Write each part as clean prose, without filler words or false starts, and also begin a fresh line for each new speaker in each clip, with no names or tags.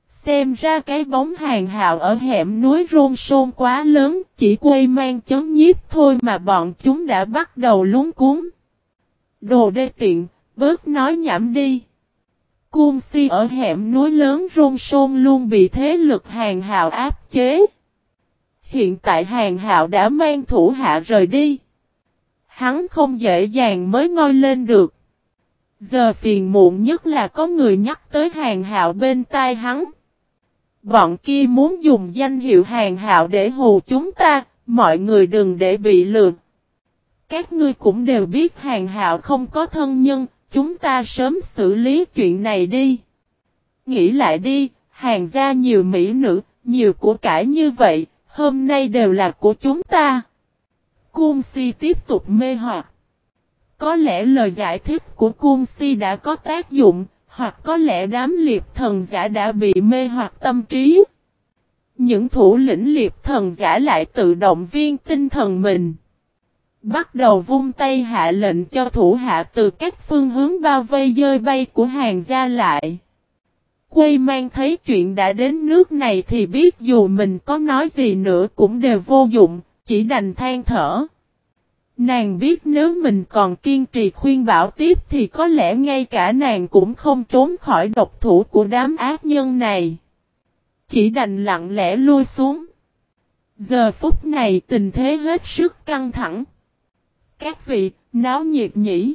Xem ra cái bóng Hàn Hạo ở hẻm núi Rôn Sôn quá lớn, chỉ quây mang chấn nhiếp thôi mà bọn chúng đã bắt đầu luống cuống. Đồ đê tiện, bớt nói nhảm đi. Cung Si ở hẻm núi lớn Rôn Sôn luôn bị thế lực Hàn Hạo áp chế. Hiện tại Hàn Hạo đã mang thủ hạ rời đi. Hắn không dễ dàng mới ngoi lên được. Giờ phiền muộn nhất là có người nhắc tới Hàn Hạo bên tai hắn. Bọn kia muốn dùng danh hiệu Hàn Hạo để hù chúng ta, mọi người đừng để bị lừa. Các ngươi cũng đều biết Hàn Hạo không có thân nhân, chúng ta sớm xử lý chuyện này đi. Nghĩ lại đi, Hàn gia nhiều mỹ nữ, nhiều của cải như vậy, hôm nay đều là của chúng ta. Cung Si tiếp tục mê hoặc. Có lẽ lời giải thích của Cung Si đã có tác dụng, hoặc có lẽ đám liệp thần giả đã bị mê hoặc tâm trí. Những thủ lĩnh liệp thần giả lại tự động viên tinh thần mình. Bắt đầu vung tay hạ lệnh cho thủ hạ từ các phương hướng bao vây dơi bay của Hàn gia lại. Quây mang thấy chuyện đã đến nước này thì biết dù mình có nói gì nữa cũng đều vô dụng, chỉ đành than thở. Nàng biết nếu mình còn kiên trì khuyên bảo tiếp thì có lẽ ngay cả nàng cũng không trốn khỏi độc thủ của đám ác nhân này. Chỉ đành lặng lẽ lui xuống. Giờ phút này tình thế hết sức căng thẳng. Các vị, náo nhiệt nhỉ.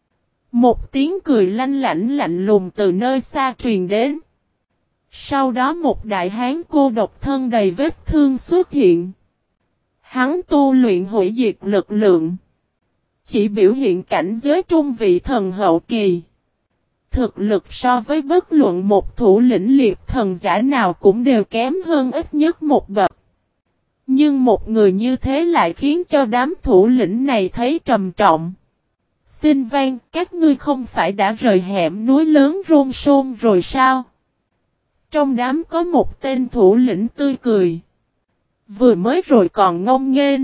Một tiếng cười lanh lảnh lạnh lùng từ nơi xa truyền đến. Sau đó một đại hán cô độc thân đầy vết thương xuất hiện. Hắn tu luyện hủy diệt lực lượng. Chỉ biểu hiện cảnh giới trung vị thần hậu kỳ. Thực lực so với bất luận một thủ lĩnh liệp thần giả nào cũng đều kém hơn ít nhất một bậc. Nhưng một người như thế lại khiến cho đám thủ lĩnh này thấy trầm trọng. Xin vang, các ngươi không phải đã rời hẻm núi lớn Rôn Sôn rồi sao? Trong đám có một tên thủ lĩnh tươi cười. Vừa mới rồi còn ngông nghênh.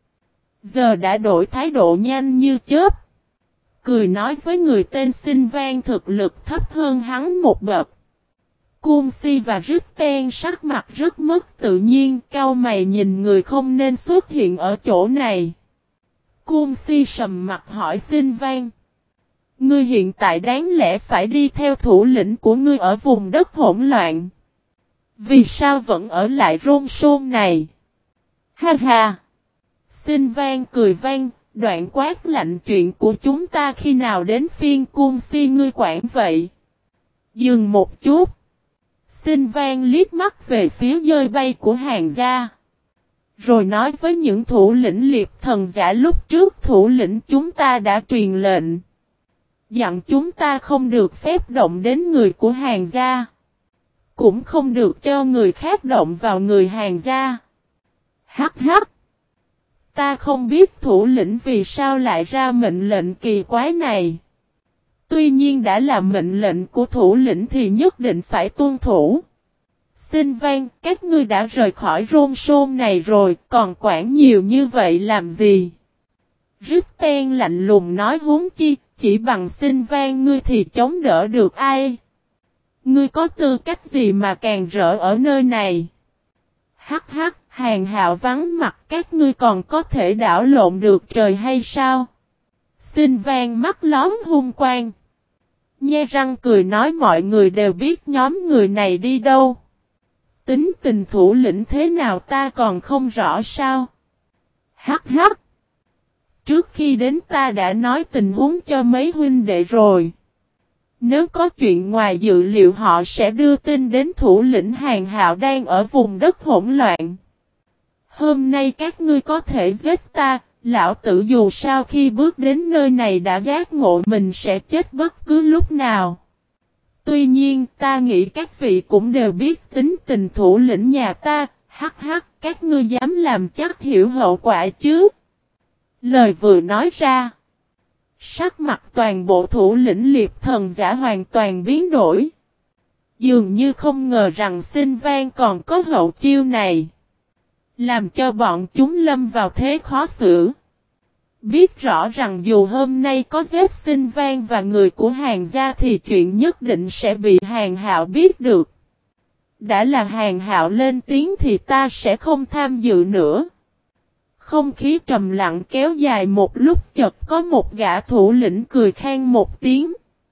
Giờ đã đổi thái độ nhanh như chớp. Cười nói với người tên Xin vang thực lực thấp hơn hắn một bậc. Cung Si và Rít Ten sắc mặt rất mất tự nhiên, cau mày nhìn người không nên xuất hiện ở chỗ này. Cung Si sầm mặt hỏi Xin vang. Ngươi hiện tại đáng lẽ phải đi theo thủ lĩnh của ngươi ở vùng đất hỗn loạn. Vì sao vẫn ở lại Rôn Sôn này? Ha ha! Xin vang cười vang, đoạn quát lạnh chuyện của chúng ta khi nào đến phiên Cung Si ngươi quản vậy? Dừng một chút. Xin vang liếc mắt về phía dơi bay của Hàn gia. Rồi nói với những thủ lĩnh liệp thần giả lúc trước thủ lĩnh chúng ta đã truyền lệnh. Dặn chúng ta không được phép động đến người của Hàn gia. Cũng không được cho người khác động vào người Hàn gia. Hắc hắc. Ta không biết thủ lĩnh vì sao lại ra mệnh lệnh kỳ quái này. Tuy nhiên đã là mệnh lệnh của thủ lĩnh thì nhất định phải tuân thủ. Xin vang, các ngươi đã rời khỏi Rôn Sôn này rồi, còn quản nhiều như vậy làm gì? Rít Ten lạnh lùng nói huống chi, chỉ bằng xin vang ngươi thì chống đỡ được ai? Ngươi có tư cách gì mà càng rỡ ở nơi này? Hắc hắc, Hàn Hạo vắng mặt các ngươi còn có thể đảo lộn được trời hay sao? Xin vang mắt lóm hung quang. Nhe răng cười nói mọi người đều biết nhóm người này đi đâu. Tính tình thủ lĩnh thế nào ta còn không rõ sao? Hắc hắc. Trước khi đến ta đã nói tình huống cho mấy huynh đệ rồi. Nếu có chuyện ngoài dự liệu họ sẽ đưa tin đến thủ lĩnh Hàn Hạo đang ở vùng đất hỗn loạn. Hôm nay các ngươi có thể giết ta, lão tử dù sao khi bước đến nơi này đã giác ngộ mình sẽ chết bất cứ lúc nào. Tuy nhiên ta nghĩ các vị cũng đều biết tính tình thủ lĩnh nhà ta, hắc hắc, các ngươi dám làm chắc hiểu hậu quả chứ. Lời vừa nói ra. Sắc mặt toàn bộ thủ lĩnh liệp thần giả hoàn toàn biến đổi. Dường như không ngờ rằng Xin vang còn có hậu chiêu này. Làm cho bọn chúng lâm vào thế khó xử. Biết rõ rằng dù hôm nay có giết Xin vang và người của Hàn gia thì chuyện nhất định sẽ bị Hàn Hạo biết được. Đã là Hàng Hạo lên tiếng thì ta sẽ không tham dự nữa. Không khí trầm lặng kéo dài một lúc, chợt có một gã thủ lĩnh cười khan một tiếng.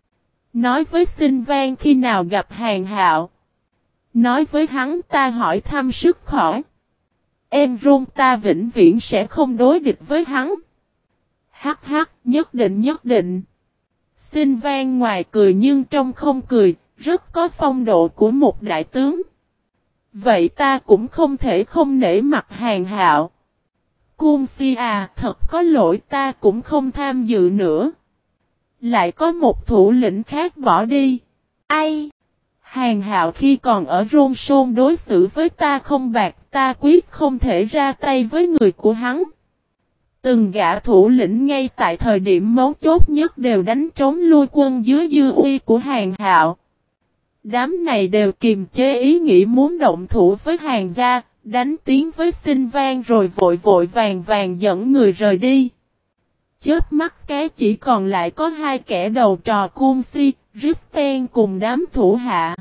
Nói với Sinh Vang khi nào gặp Hàng Hạo. Nói với hắn ta hỏi thăm sức khỏe. Em Rôn ta vĩnh viễn sẽ không đối địch với hắn. Hắc hắc, nhất định. Sinh Vang ngoài cười nhưng trong không cười, rất có phong độ của một đại tướng. Vậy ta cũng không thể không nể mặt Hàng Hạo. Cung Si à, thật có lỗi, ta cũng không tham dự nữa. Lại có một thủ lĩnh khác bỏ đi. Ai? Hàng Hạo khi còn ở Rôn Sôn đối xử với ta không bạc, ta quyết không thể ra tay với người của hắn. Từng gã thủ lĩnh ngay tại thời điểm mấu chốt nhất đều đánh trống lui quân dưới dư uy của Hàng Hạo. Đám này đều kiềm chế ý nghĩ muốn động thủ với Hàng gia, đánh tiếng với Sinh Vang rồi vội vàng dẫn người rời đi. Chớp mắt cái chỉ còn lại có hai kẻ đầu trò Cung Si, Riften cùng đám thủ hạ.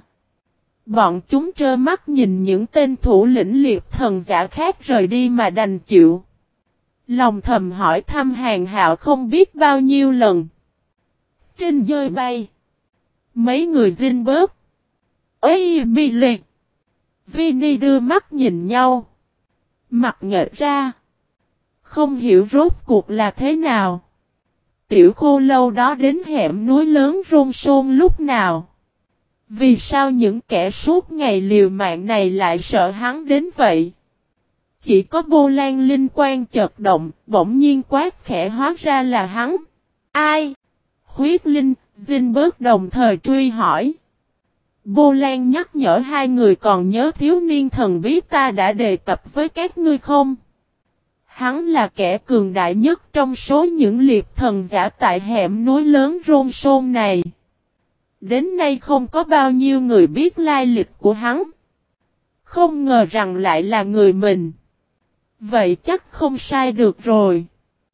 Bọn chúng trơ mắt nhìn những tên thủ lĩnh liệt thần giả khác rời đi mà đành chịu. Lòng thầm hỏi thăm Hàng Hạo không biết bao nhiêu lần. Trên dơi bay. Mấy người dinh bớt. Ê mi liệt. Vinny đưa mắt nhìn nhau. Mặt nghệch ra. Không hiểu rốt cuộc là thế nào. Tiểu Khô Lâu đó đến hẻm núi lớn Rôn Sôn lúc nào. Vì sao những kẻ suốt ngày liều mạng này lại sợ hắn đến vậy? Chỉ có Bô Lan linh quan chợt động, bỗng nhiên quát khẽ hóa ra là hắn. Ai? Huyết Linh, Dinh Bớt đồng thời truy hỏi. Bô Lan nhắc nhở hai người còn nhớ thiếu niên thần bí ta đã đề cập với các ngươi không? Hắn là kẻ cường đại nhất trong số những liệt thần giả tại hẻm núi lớn Rôn Sôn này. Đến nay không có bao nhiêu người biết lai lịch của hắn. Không ngờ rằng lại là người mình. Vậy chắc không sai được rồi.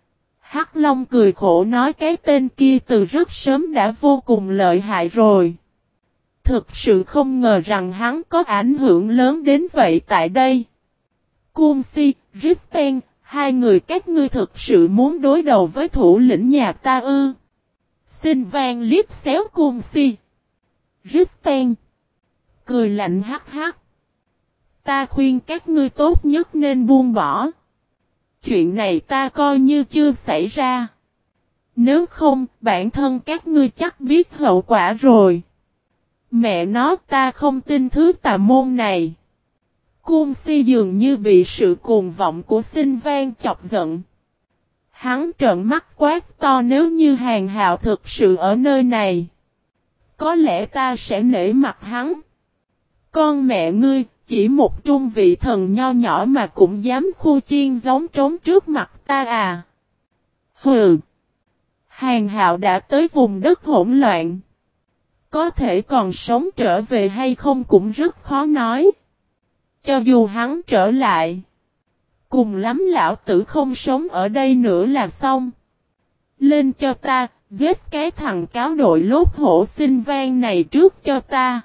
Hắc Long cười khổ nói cái tên kia từ rất sớm đã vô cùng lợi hại rồi. Thực sự không ngờ rằng hắn có ảnh hưởng lớn đến vậy tại đây. Cung Si, Riften, hai người các ngươi thực sự muốn đối đầu với thủ lĩnh nhà ta ư? Sinh Vang liếc xéo Cung Si. Riften. Cười lạnh hắc hắc. Ta khuyên các ngươi tốt nhất nên buông bỏ. Chuyện này ta coi như chưa xảy ra. Nếu không, bản thân các ngươi chắc biết hậu quả rồi. Mẹ nó, ta không tin thứ tà môn này. Cung Si dường như bị sự cuồng vọng của Sinh Vang chọc giận. Hắn trợn mắt quát to, nếu như Hàng Hạo thực sự ở nơi này, có lẽ ta sẽ nể mặt hắn. Con mẹ ngươi, chỉ một trung vị thần nho nhỏ mà cũng dám khu chiên giống trống trước mặt ta à? Hừ! Hàng Hạo đã tới vùng đất hỗn loạn. Có thể còn sống trở về hay không cũng rất khó nói. Cho dù hắn trở lại, cùng lắm lão tử không sống ở đây nữa là xong. Lên cho ta, giết cái thằng cáo đội lốt hổ Sinh Vang này trước cho ta.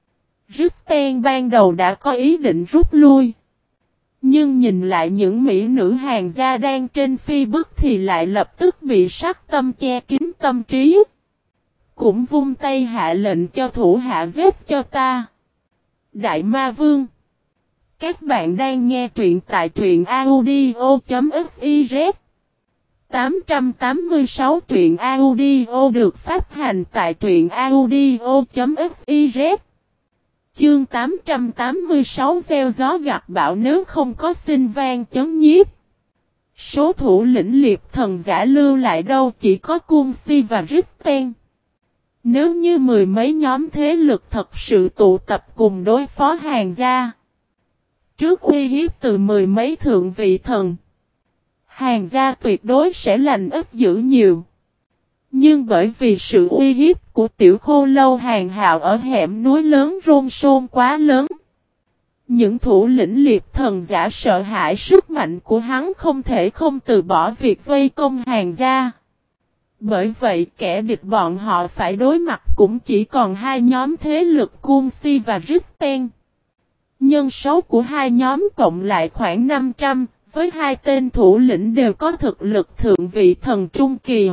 Riften ban đầu đã có ý định rút lui. Nhưng nhìn lại những mỹ nữ hàng gia đang trên phi bức thì lại lập tức bị sát tâm che kín tâm trí. Cũng vung tay hạ lệnh cho thủ hạ giết cho ta. Đại Ma Vương. Các bạn đang nghe truyện tại truyện audio.fiz. 886 truyện audio được phát hành tại truyện audio.fiz. Chương 886 gieo gió gặt bão, nếu không có Sinh Vang chấn nhiếp. Số thủ lĩnh liệt thần giả lưu lại đâu chỉ có Cung Si và Riften. Nếu như mười mấy nhóm thế lực thật sự tụ tập cùng đối phó Hàng gia, trước uy hiếp từ mười mấy thượng vị thần, Hàng gia tuyệt đối sẽ lành ít dữ nhiều. Nhưng bởi vì sự uy hiếp của Tiểu Khô Lâu Hàng Hạo ở hẻm núi lớn Rôn Sôn quá lớn, những thủ lĩnh liệt thần giả sợ hãi sức mạnh của hắn không thể không từ bỏ việc vây công Hàng gia. Bởi vậy kẻ địch bọn họ phải đối mặt cũng chỉ còn hai nhóm thế lực Cung Si và Riften. Nhân số của hai nhóm cộng lại khoảng 500, với hai tên thủ lĩnh đều có thực lực thượng vị thần trung kỳ.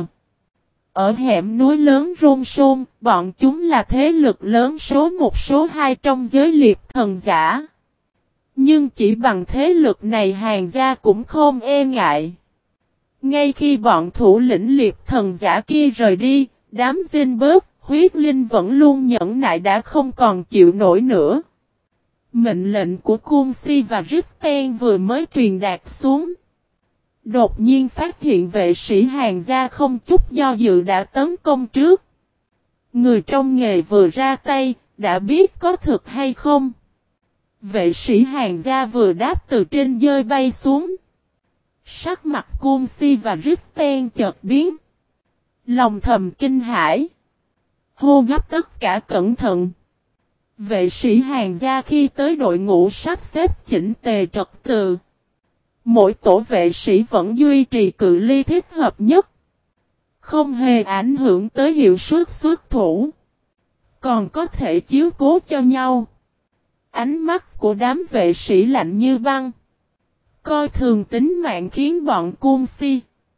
Ở hẻm núi lớn Rôn Sôn, bọn chúng là thế lực lớn số 1 số 2 trong giới liệp thần giả. Nhưng chỉ bằng thế lực này Hàn gia cũng không e ngại. Ngay khi bọn thủ lĩnh liệp thần giả kia rời đi, đám dinh bớt, huyết linh vẫn luôn nhẫn nại đã không còn chịu nổi nữa. Mệnh lệnh của Cung Si và Ritten vừa mới truyền đạt xuống. Đột nhiên phát hiện vệ sĩ Hàn gia không chút do dự đã tấn công trước. Người trong nghề vừa ra tay, đã biết có thực hay không. Vệ sĩ Hàn gia vừa đáp từ trên dơi bay xuống. Sắc mặt Cung Si và Ritten chợt biến. Lòng thầm kinh hãi. Hô gấp tất cả cẩn thận. Vệ sĩ Hàn gia khi tới đội ngũ sắp xếp chỉnh tề trật tự. Mỗi tổ vệ sĩ vẫn duy trì cự ly thích hợp nhất. Không hề ảnh hưởng tới hiệu suất xuất thủ. Còn có thể chiếu cố cho nhau. Ánh mắt của đám vệ sĩ lạnh như băng. Coi thường tính mạng khiến bọn Cung Si,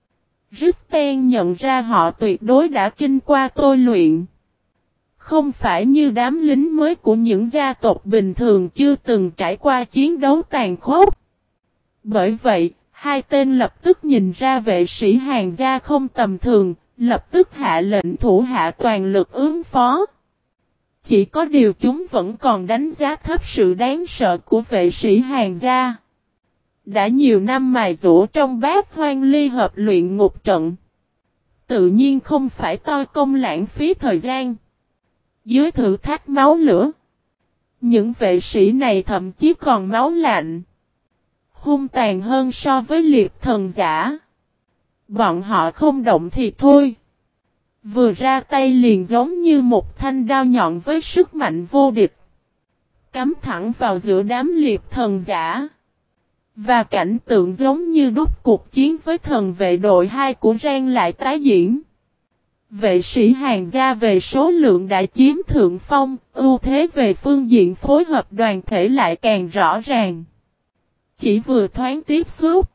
Ritten nhận ra họ tuyệt đối đã kinh qua tôi luyện. Không phải như đám lính mới của những gia tộc bình thường chưa từng trải qua chiến đấu tàn khốc. Bởi vậy, hai tên lập tức nhìn ra vệ sĩ Hàn gia không tầm thường, lập tức hạ lệnh thủ hạ toàn lực ứng phó. Chỉ có điều chúng vẫn còn đánh giá thấp sự đáng sợ của vệ sĩ Hàn gia. Đã nhiều năm mài dũa trong bát hoang ly hợp luyện ngục trận. Tự nhiên không phải toi công lãng phí thời gian. Dưới thử thách máu lửa, những vệ sĩ này thậm chí còn máu lạnh. Hung tàn hơn so với liệp thần giả. Bọn họ không động thì thôi. Vừa ra tay liền giống như một thanh đao nhọn với sức mạnh vô địch. Cắm thẳng vào giữa đám liệp thần giả. Và cảnh tượng giống như đúc cuộc chiến với thần vệ đội 2 của Rang lại tái diễn. Vệ sĩ Hàn gia về số lượng đã chiếm thượng phong, ưu thế về phương diện phối hợp đoàn thể lại càng rõ ràng. Chỉ vừa thoáng tiếp xúc,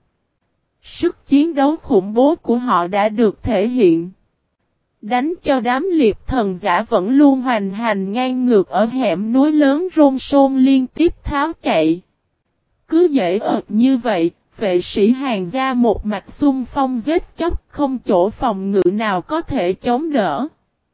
sức chiến đấu khủng bố của họ đã được thể hiện. Đánh cho đám liệp thần giả vẫn luôn hoành hành ngang ngược ở hẻm núi lớn Rôn Sôn liên tiếp tháo chạy. Cứ dễ ợt như vậy, vệ sĩ Hàn gia một mặt xung phong giết chóc không chỗ phòng ngự nào có thể chống đỡ.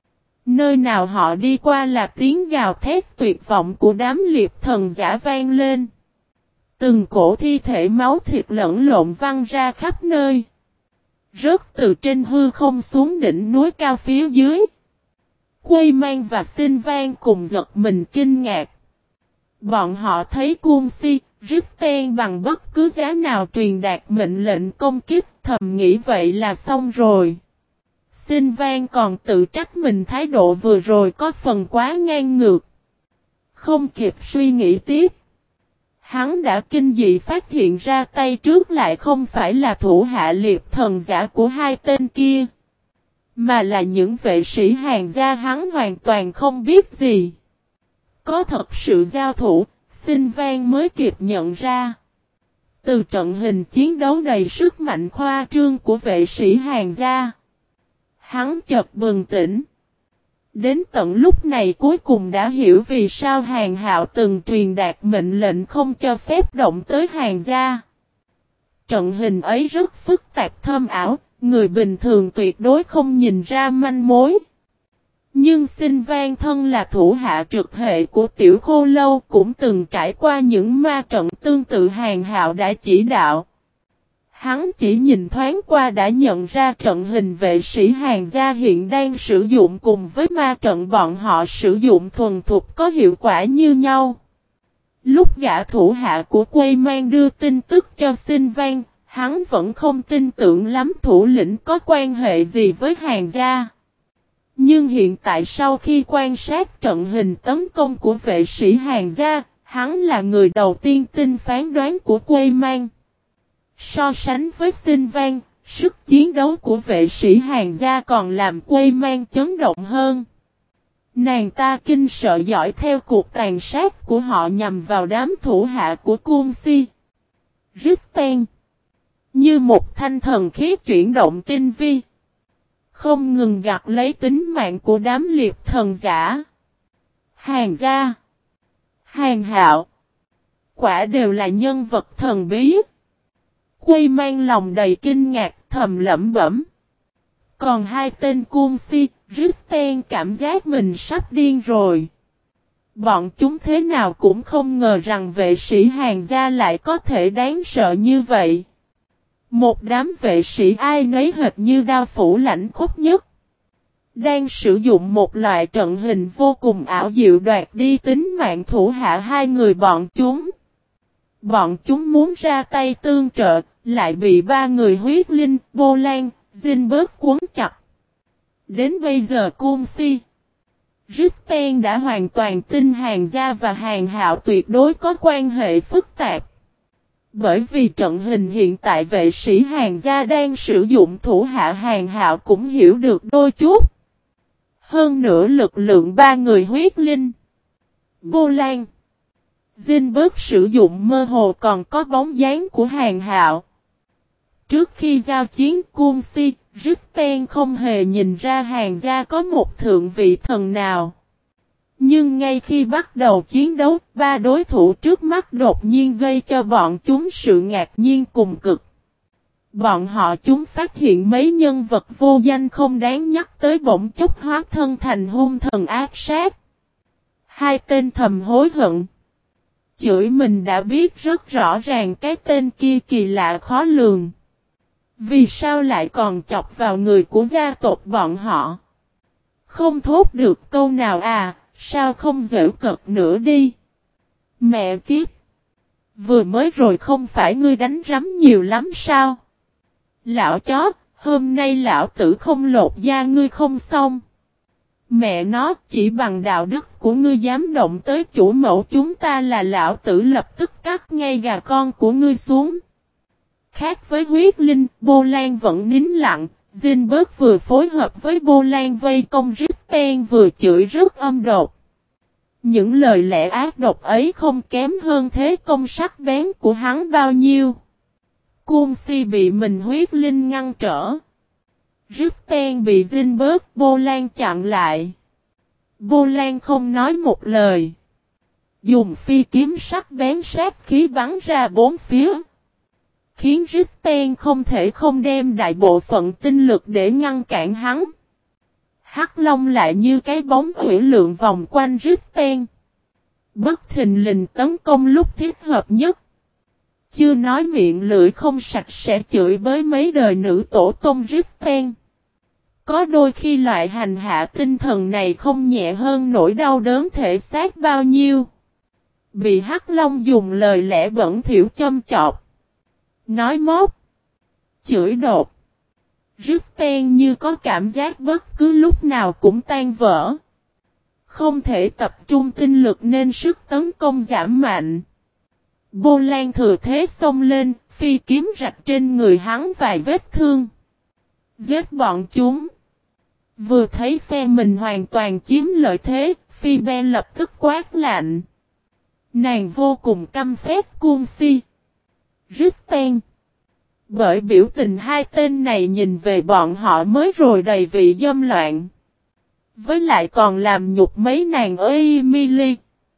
Nơi nào họ đi qua là tiếng gào thét tuyệt vọng của đám liệp thần giả vang lên. Từng cổ thi thể máu thịt lẫn lộn văng ra khắp nơi. Rớt từ trên hư không xuống đỉnh núi cao phía dưới. Quây Mang và Xin Vang cùng giật mình kinh ngạc. Bọn họ thấy Cung Si, Ritten bằng bất cứ giá nào truyền đạt mệnh lệnh công kích, thầm nghĩ vậy là xong rồi. Xin Vang còn tự trách mình thái độ vừa rồi có phần quá ngang ngược. Không kịp suy nghĩ tiếp. Hắn đã kinh dị phát hiện ra tay trước lại không phải là thủ hạ liệp thần giả của hai tên kia. Mà là những vệ sĩ Hàn gia hắn hoàn toàn không biết gì. Có thật sự giao thủ, Xin Vang mới kịp nhận ra. Từ trận hình chiến đấu đầy sức mạnh khoa trương của vệ sĩ Hàn gia, hắn chợt bừng tỉnh. Đến tận lúc này cuối cùng đã hiểu vì sao Hàn Hạo từng truyền đạt mệnh lệnh không cho phép động tới Hàn gia. Trận hình ấy rất phức tạp thâm ảo, người bình thường tuyệt đối không nhìn ra manh mối. Nhưng Xin Vang thân là thủ hạ trực hệ của Tiểu Khô Lâu cũng từng trải qua những ma trận tương tự Hàn Hạo đã chỉ đạo. Hắn chỉ nhìn thoáng qua đã nhận ra trận hình vệ sĩ Hàn gia hiện đang sử dụng cùng với ma trận bọn họ sử dụng thuần thục có hiệu quả như nhau. Lúc gã thủ hạ của Quây Mang đưa tin tức cho Xin Vang, hắn vẫn không tin tưởng lắm thủ lĩnh có quan hệ gì với Hàn gia. Nhưng hiện tại sau khi quan sát trận hình tấn công của vệ sĩ Hàn gia, hắn là người đầu tiên tin phán đoán của Quây Mang. So sánh với Xin Vang, sức chiến đấu của vệ sĩ Hàn gia còn làm Quây Mang chấn động hơn. Nàng ta kinh sợ dõi theo cuộc tàn sát của họ nhằm vào đám thủ hạ của Cung Si. Ritten. Như một thanh thần khí chuyển động tinh vi. Không ngừng gặt lấy tính mạng của đám liệt thần giả. Hàng gia. Hàng Hạo. Quả đều là nhân vật thần bí. Quay mang lòng đầy kinh ngạc thầm lẩm bẩm. Còn hai tên Cung Si, Ritten cảm giác mình sắp điên rồi. Bọn chúng thế nào cũng không ngờ rằng vệ sĩ Hàng gia lại có thể đáng sợ như vậy. Một đám vệ sĩ ai nấy hệt như đao phủ lãnh khốc nhất. Đang sử dụng một loại trận hình vô cùng ảo diệu đoạt đi tính mạng thủ hạ hai người bọn chúng. Bọn chúng muốn ra tay tương trợ, lại bị ba người huyết linh, Bô Lan, Dinh bớt cuốn chặt. Đến bây giờ Cung Si, Ritten đã hoàn toàn tin Hàng gia và Hàng Hạo tuyệt đối có quan hệ phức tạp. Bởi vì trận hình hiện tại vệ sĩ Hàng gia đang sử dụng thủ hạ Hàng Hạo cũng hiểu được đôi chút. Hơn nữa lực lượng ba người huyết linh, Bô Lan, Dinh bớt sử dụng mơ hồ còn có bóng dáng của Hàng Hạo. Trước khi giao chiến Cung Si, Ritten không hề nhìn ra Hàng gia có một thượng vị thần nào. Nhưng ngay khi bắt đầu chiến đấu, ba đối thủ trước mắt đột nhiên gây cho bọn chúng sự ngạc nhiên cùng cực. Bọn họ chúng phát hiện mấy nhân vật vô danh không đáng nhắc tới bỗng chốc hóa thân thành hung thần ác sát. Hai tên thầm hối hận. Chửi mình đã biết rất rõ ràng cái tên kia kỳ lạ khó lường. Vì sao lại còn chọc vào người của gia tộc bọn họ? Không thốt được câu nào à, sao không giễu cợt nữa đi? Mẹ kiếp! Vừa mới rồi không phải ngươi đánh rắm nhiều lắm sao? Lão chó, hôm nay lão tử không lột da ngươi không xong. Mẹ nó chỉ bằng đạo đức của ngươi dám động tới chủ mẫu chúng ta là lão tử lập tức cắt ngay gà con của ngươi xuống. Khác với huyết linh, Bô Lan vẫn nín lặng, Dinh bớt vừa phối hợp với Bô Lan vây công Ritten vừa chửi rất âm độc. Những lời lẽ ác độc ấy không kém hơn thế công sắc bén của hắn bao nhiêu. Cung Si bị mình huyết linh ngăn trở. Ritten bị Dinh bớt Bô Lan chặn lại. Bô Lan không nói một lời. Dùng phi kiếm sắc bén sát khí bắn ra bốn phía. Khiến Ritten không thể không đem đại bộ phận tinh lực để ngăn cản hắn. Hắc Long lại như cái bóng hủy lượng vòng quanh Ritten. Bất thình lình tấn công lúc thích hợp nhất. Chưa nói miệng lưỡi không sạch sẽ chửi bới mấy đời nữ tổ tông Ritten. Có đôi khi loại hành hạ tinh thần này không nhẹ hơn nỗi đau đớn thể xác bao nhiêu. Bị Hắc Long dùng lời lẽ bẩn thỉu châm chọc. Nói móc. Chửi đột. Ritten như có cảm giác bất cứ lúc nào cũng tan vỡ. Không thể tập trung tinh lực nên sức tấn công giảm mạnh. Bô Lan thừa thế xông lên, phi kiếm rạch trên người hắn vài vết thương. Giết bọn chúng. Vừa thấy phe mình hoàn toàn chiếm lợi thế, Phi Be lập tức quát lạnh. Nàng vô cùng căm phét Cung Si. Ritten. Bởi biểu tình hai tên này nhìn về bọn họ mới rồi đầy vị dâm loạn. Với lại còn làm nhục mấy nàng ở Emily,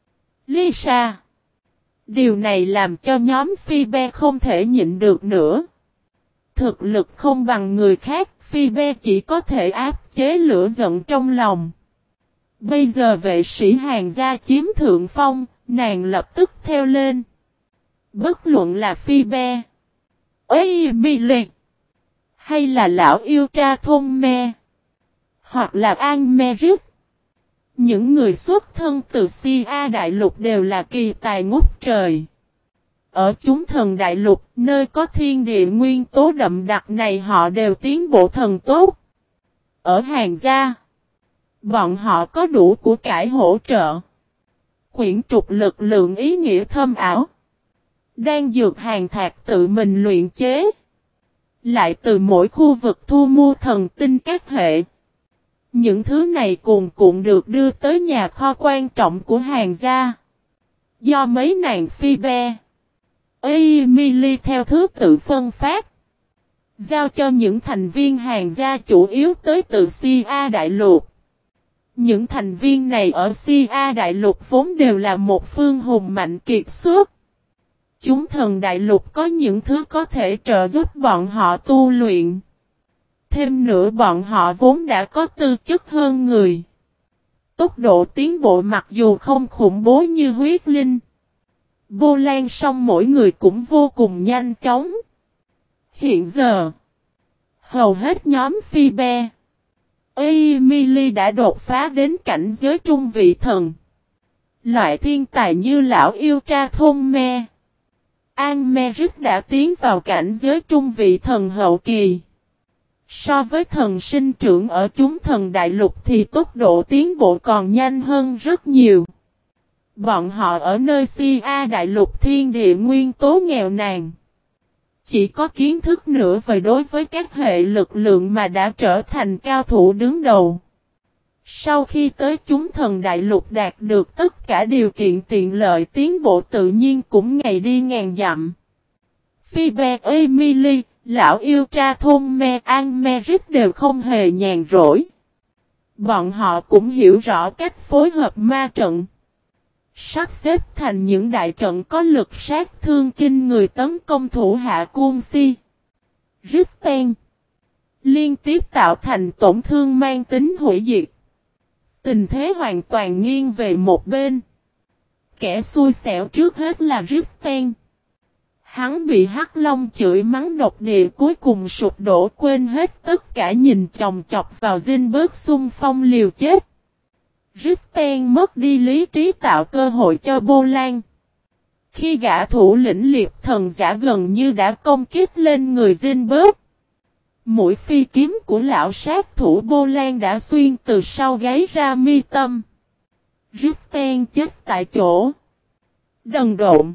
Lisa. Điều này làm cho nhóm Phi Be không thể nhịn được nữa. Thực lực không bằng người khác, Phi Be chỉ có thể áp chế lửa giận trong lòng. Bây giờ vệ sĩ Hàng gia chiếm thượng phong, nàng lập tức theo lên. Bất luận là Phi Be, Emily, hay là lão yêu tra thôn me, hoặc là An Merit. Những người xuất thân từ Sia Đại Lục đều là kỳ tài ngút trời. Ở chúng thần Đại Lục, nơi có thiên địa nguyên tố đậm đặc này họ đều tiến bộ thần tốt. Ở Hàng gia, bọn họ có đủ của cải hỗ trợ. Quyển trục lực lượng ý nghĩa thâm ảo. Đang dược hàng thạc tự mình luyện chế. Lại từ mỗi khu vực thu mua thần tinh các hệ. Những thứ này cuồn cuộn được đưa tới nhà kho quan trọng của Hàn gia. Do mấy nàng Phoebe, Emily theo thứ tự phân phát. Giao cho những thành viên Hàn gia chủ yếu tới từ Sia Đại Lục. Những thành viên này ở Sia Đại Lục vốn đều là một phương hùng mạnh kiệt xuất. Chúng thần Đại Lục có những thứ có thể trợ giúp bọn họ tu luyện. Thêm nữa bọn họ vốn đã có tư chất hơn người. Tốc độ tiến bộ mặc dù không khủng bố như huyết linh. Vô Lan song mỗi người cũng vô cùng nhanh chóng. Hiện giờ, hầu hết nhóm Phoebe, Emily đã đột phá đến cảnh giới trung vị thần. Loại thiên tài như lão yêu tra thôn me. An-me-rít đã tiến vào cảnh giới trung vị thần hậu kỳ. So với thần sinh trưởng ở chúng thần đại lục thì tốc độ tiến bộ còn nhanh hơn rất nhiều. Bọn họ ở nơi Sia Đại Lục thiên địa nguyên tố nghèo nàn. Chỉ có kiến thức nửa vời đối với các hệ lực lượng mà đã trở thành cao thủ đứng đầu. Sau khi tới chúng thần đại lục đạt được tất cả điều kiện tiện lợi tiến bộ tự nhiên cũng ngày đi ngàn dặm. Phoebe, Emily, lão yêu tra thôn me An-me-rít đều không hề nhàn rỗi. Bọn họ cũng hiểu rõ cách phối hợp ma trận. Sắp xếp thành những đại trận có lực sát thương kinh người tấn công thủ hạ Cung Si. Rít ten. Liên tiếp tạo thành tổn thương mang tính hủy diệt. Tình thế hoàn toàn nghiêng về một bên. Kẻ xui xẻo trước hết là Rít ten. Hắn bị Hắc Long chửi mắng độc địa cuối cùng sụp đổ quên hết tất cả nhìn chòng chọc vào Zinberg xung phong liều chết. Ritten mất đi lý trí tạo cơ hội cho Bô Lan. Khi gã thủ lĩnh liệp thần giả gần như đã công kích lên người Zinberg. Mũi phi kiếm của lão sát thủ Bô Lan đã xuyên từ sau gáy ra mi tâm. Ritten chết tại chỗ. Đần độn.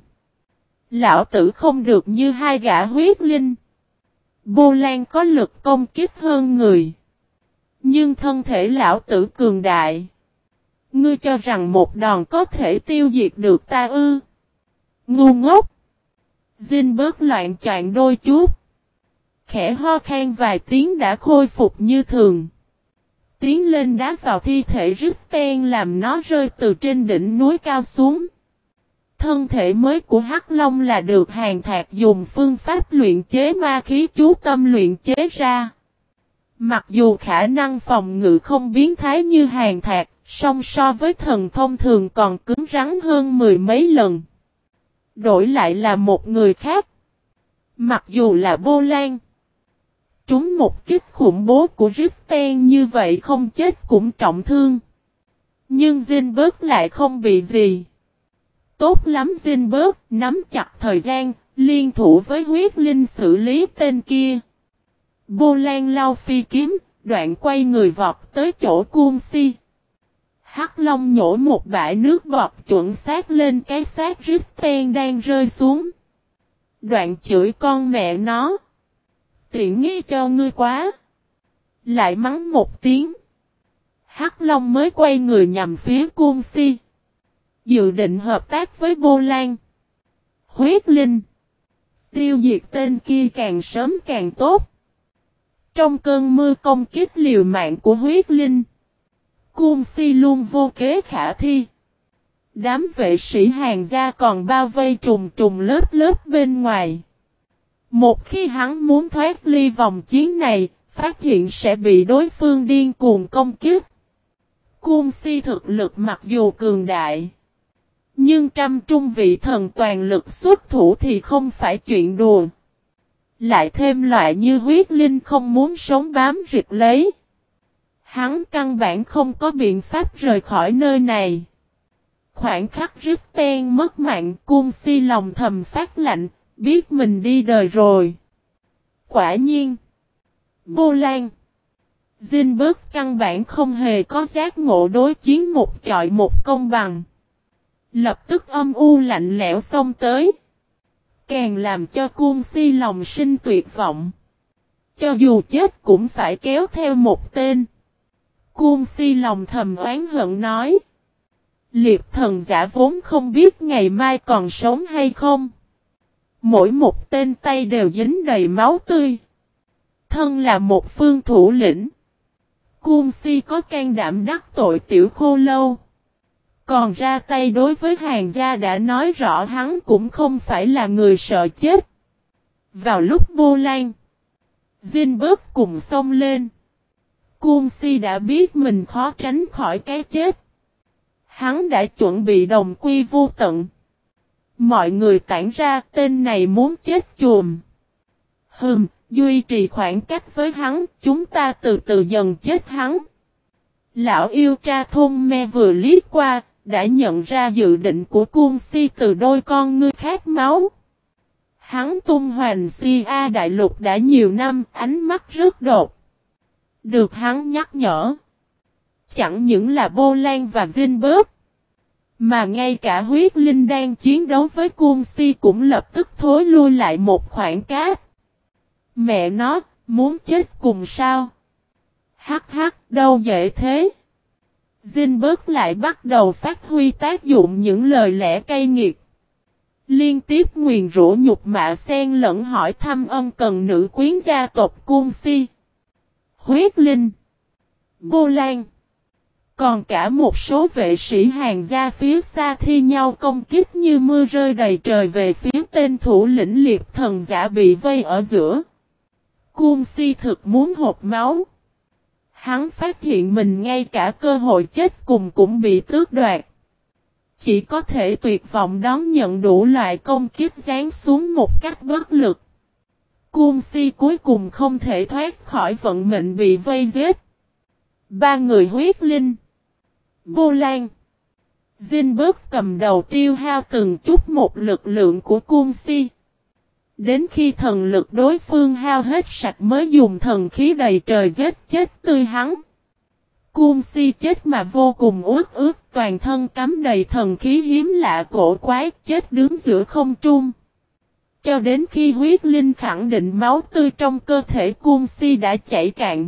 Lão tử không được như hai gã huyết linh. Bô Lan có lực công kích hơn người. Nhưng thân thể lão tử cường đại. Ngươi cho rằng một đòn có thể tiêu diệt được ta ư? Ngu ngốc! Zinberg loạn choạng đôi chút. Khẽ ho khan vài tiếng đã khôi phục như thường. Tiến lên đá vào thi thể Ritten làm nó rơi từ trên đỉnh núi cao xuống. Thân thể mới của Hắc Long là được Hàn Thạc dùng phương pháp luyện chế ma khí chú tâm luyện chế ra. Mặc dù khả năng phòng ngự không biến thái như Hàn Thạc, song so với thần thông thường còn cứng rắn hơn mười mấy lần. Đổi lại là một người khác. Mặc dù là Bô Lan. Trúng một kích khủng bố của Ritten như vậy không chết cũng trọng thương. Nhưng Zinberg lại không bị gì. Tốt lắm Zinberg, nắm chặt thời gian, liên thủ với huyết linh xử lý tên kia. Bô Lan lau phi kiếm, đoạn quay người vọt tới chỗ Cung Si. Hắc Long nhổ một bãi nước bọt chuẩn xác lên cái xác Ritten đang rơi xuống. Đoạn chửi con mẹ nó. Tiện nghi cho ngươi quá. Lại mắng một tiếng. Hắc Long mới quay người nhằm phía Cung Si. Dự định hợp tác với Bô Lan. Huyết linh. Tiêu diệt tên kia càng sớm càng tốt. Trong cơn mưa công kích liều mạng của huyết linh. Cung Si luôn vô kế khả thi. Đám vệ sĩ Hàn gia còn bao vây trùng trùng lớp lớp bên ngoài. Một khi hắn muốn thoát ly vòng chiến này, phát hiện sẽ bị đối phương điên cuồng công kích. Cung Si thực lực mặc dù cường đại. Nhưng trăm trung vị thần toàn lực xuất thủ thì không phải chuyện đùa. Lại thêm loại như huyết linh không muốn sống bám rịch lấy. Hắn căn bản không có biện pháp rời khỏi nơi này. Khoảnh khắc Ritten mất mạng Cung Si lòng thầm phát lạnh, biết mình đi đời rồi. Quả nhiên. Bô Lan. Zinberg căn bản không hề có giác ngộ đối chiến một chọi một công bằng. Lập tức âm u lạnh lẽo xông tới. Càng làm cho Cung Si lòng sinh tuyệt vọng. Cho dù chết cũng phải kéo theo một tên. Cung Si lòng thầm oán hận nói. Liệp thần giả vốn không biết ngày mai còn sống hay không. Mỗi một tên tay đều dính đầy máu tươi. Thân là một phương thủ lĩnh. Cung Si có can đảm đắc tội Tiểu Khô Lâu. Còn ra tay đối với Hàn gia đã nói rõ hắn cũng không phải là người sợ chết. Vào lúc Bô Lan, Dinh Bớt cùng xông lên. Cung Si đã biết mình khó tránh khỏi cái chết. Hắn đã chuẩn bị đồng quy vu tận. Mọi người tản ra, tên này muốn chết chùm. Duy trì khoảng cách với hắn, chúng ta từ từ dần chết hắn. Lão yêu tra thôn me vừa liếc qua, đã nhận ra dự định của Cung Si từ đôi con ngươi khát máu. Hắn tung hoành Si-A đại lục đã nhiều năm, ánh mắt rất đột. Được hắn nhắc nhở. Chẳng những là Bô Lan và Dinh Bớt, mà ngay cả huyết linh đang chiến đấu với Cung Si cũng lập tức thối lui lại một khoảng cách. Mẹ nó, muốn chết cùng sao? Hắc hắc, đâu dễ thế. Dinh Bớt lại bắt đầu phát huy tác dụng những lời lẽ cay nghiệt. Liên tiếp nguyền rủa nhục mạ xen lẫn hỏi thăm ân cần nữ quyến gia tộc Cung Si, huyết linh, Bô Lan. Còn cả một số vệ sĩ Hàn gia phía xa thi nhau công kích như mưa rơi đầy trời về phía tên thủ lĩnh liệp thần giả bị vây ở giữa. Cung Si thực muốn hộc máu. Hắn phát hiện mình ngay cả cơ hội chết cùng cũng bị tước đoạt. Chỉ có thể tuyệt vọng đón nhận đủ loại công kích giáng xuống một cách bất lực. Cung Si cuối cùng không thể thoát khỏi vận mệnh bị vây giết. Ba người huyết linh, Bô Lan, Dinh Bớt cầm đầu tiêu hao từng chút một lực lượng của Cung Si. Đến khi thần lực đối phương hao hết sạch mới dùng thần khí đầy trời giết chết tươi hắn. Cung Si chết mà vô cùng uất ức, toàn thân cắm đầy thần khí hiếm lạ cổ quái, chết đứng giữa không trung. Cho đến khi huyết linh khẳng định máu tươi trong cơ thể Cung Si đã chảy cạn,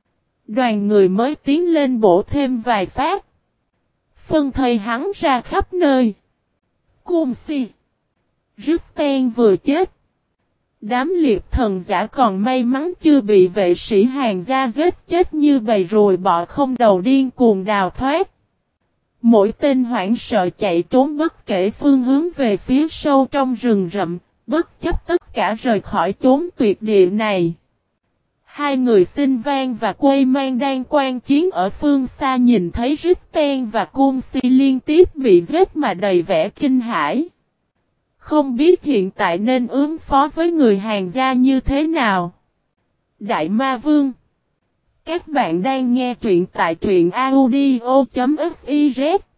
đoàn người mới tiến lên bổ thêm vài phát. Phân thây hắn ra khắp nơi. Cung Si, Rứt Ten vừa chết. Đám liệp thần giả còn may mắn chưa bị vệ sĩ Hàn gia giết chết như bầy ruồi bọ không đầu điên cuồng đào thoát. Mỗi tên hoảng sợ chạy trốn bất kể phương hướng về phía sâu trong rừng rậm, bất chấp tất cả rời khỏi chốn tuyệt địa này. Hai người Xin Vang và Quây Mang đang quan chiến ở phương xa nhìn thấy Rít Ten và Cung Si liên tiếp bị giết mà đầy vẻ kinh hãi. Không biết hiện tại nên ứng phó với người Hàn gia như thế nào. Đại Ma Vương, các bạn đang nghe truyện tại truyện audio.fiz.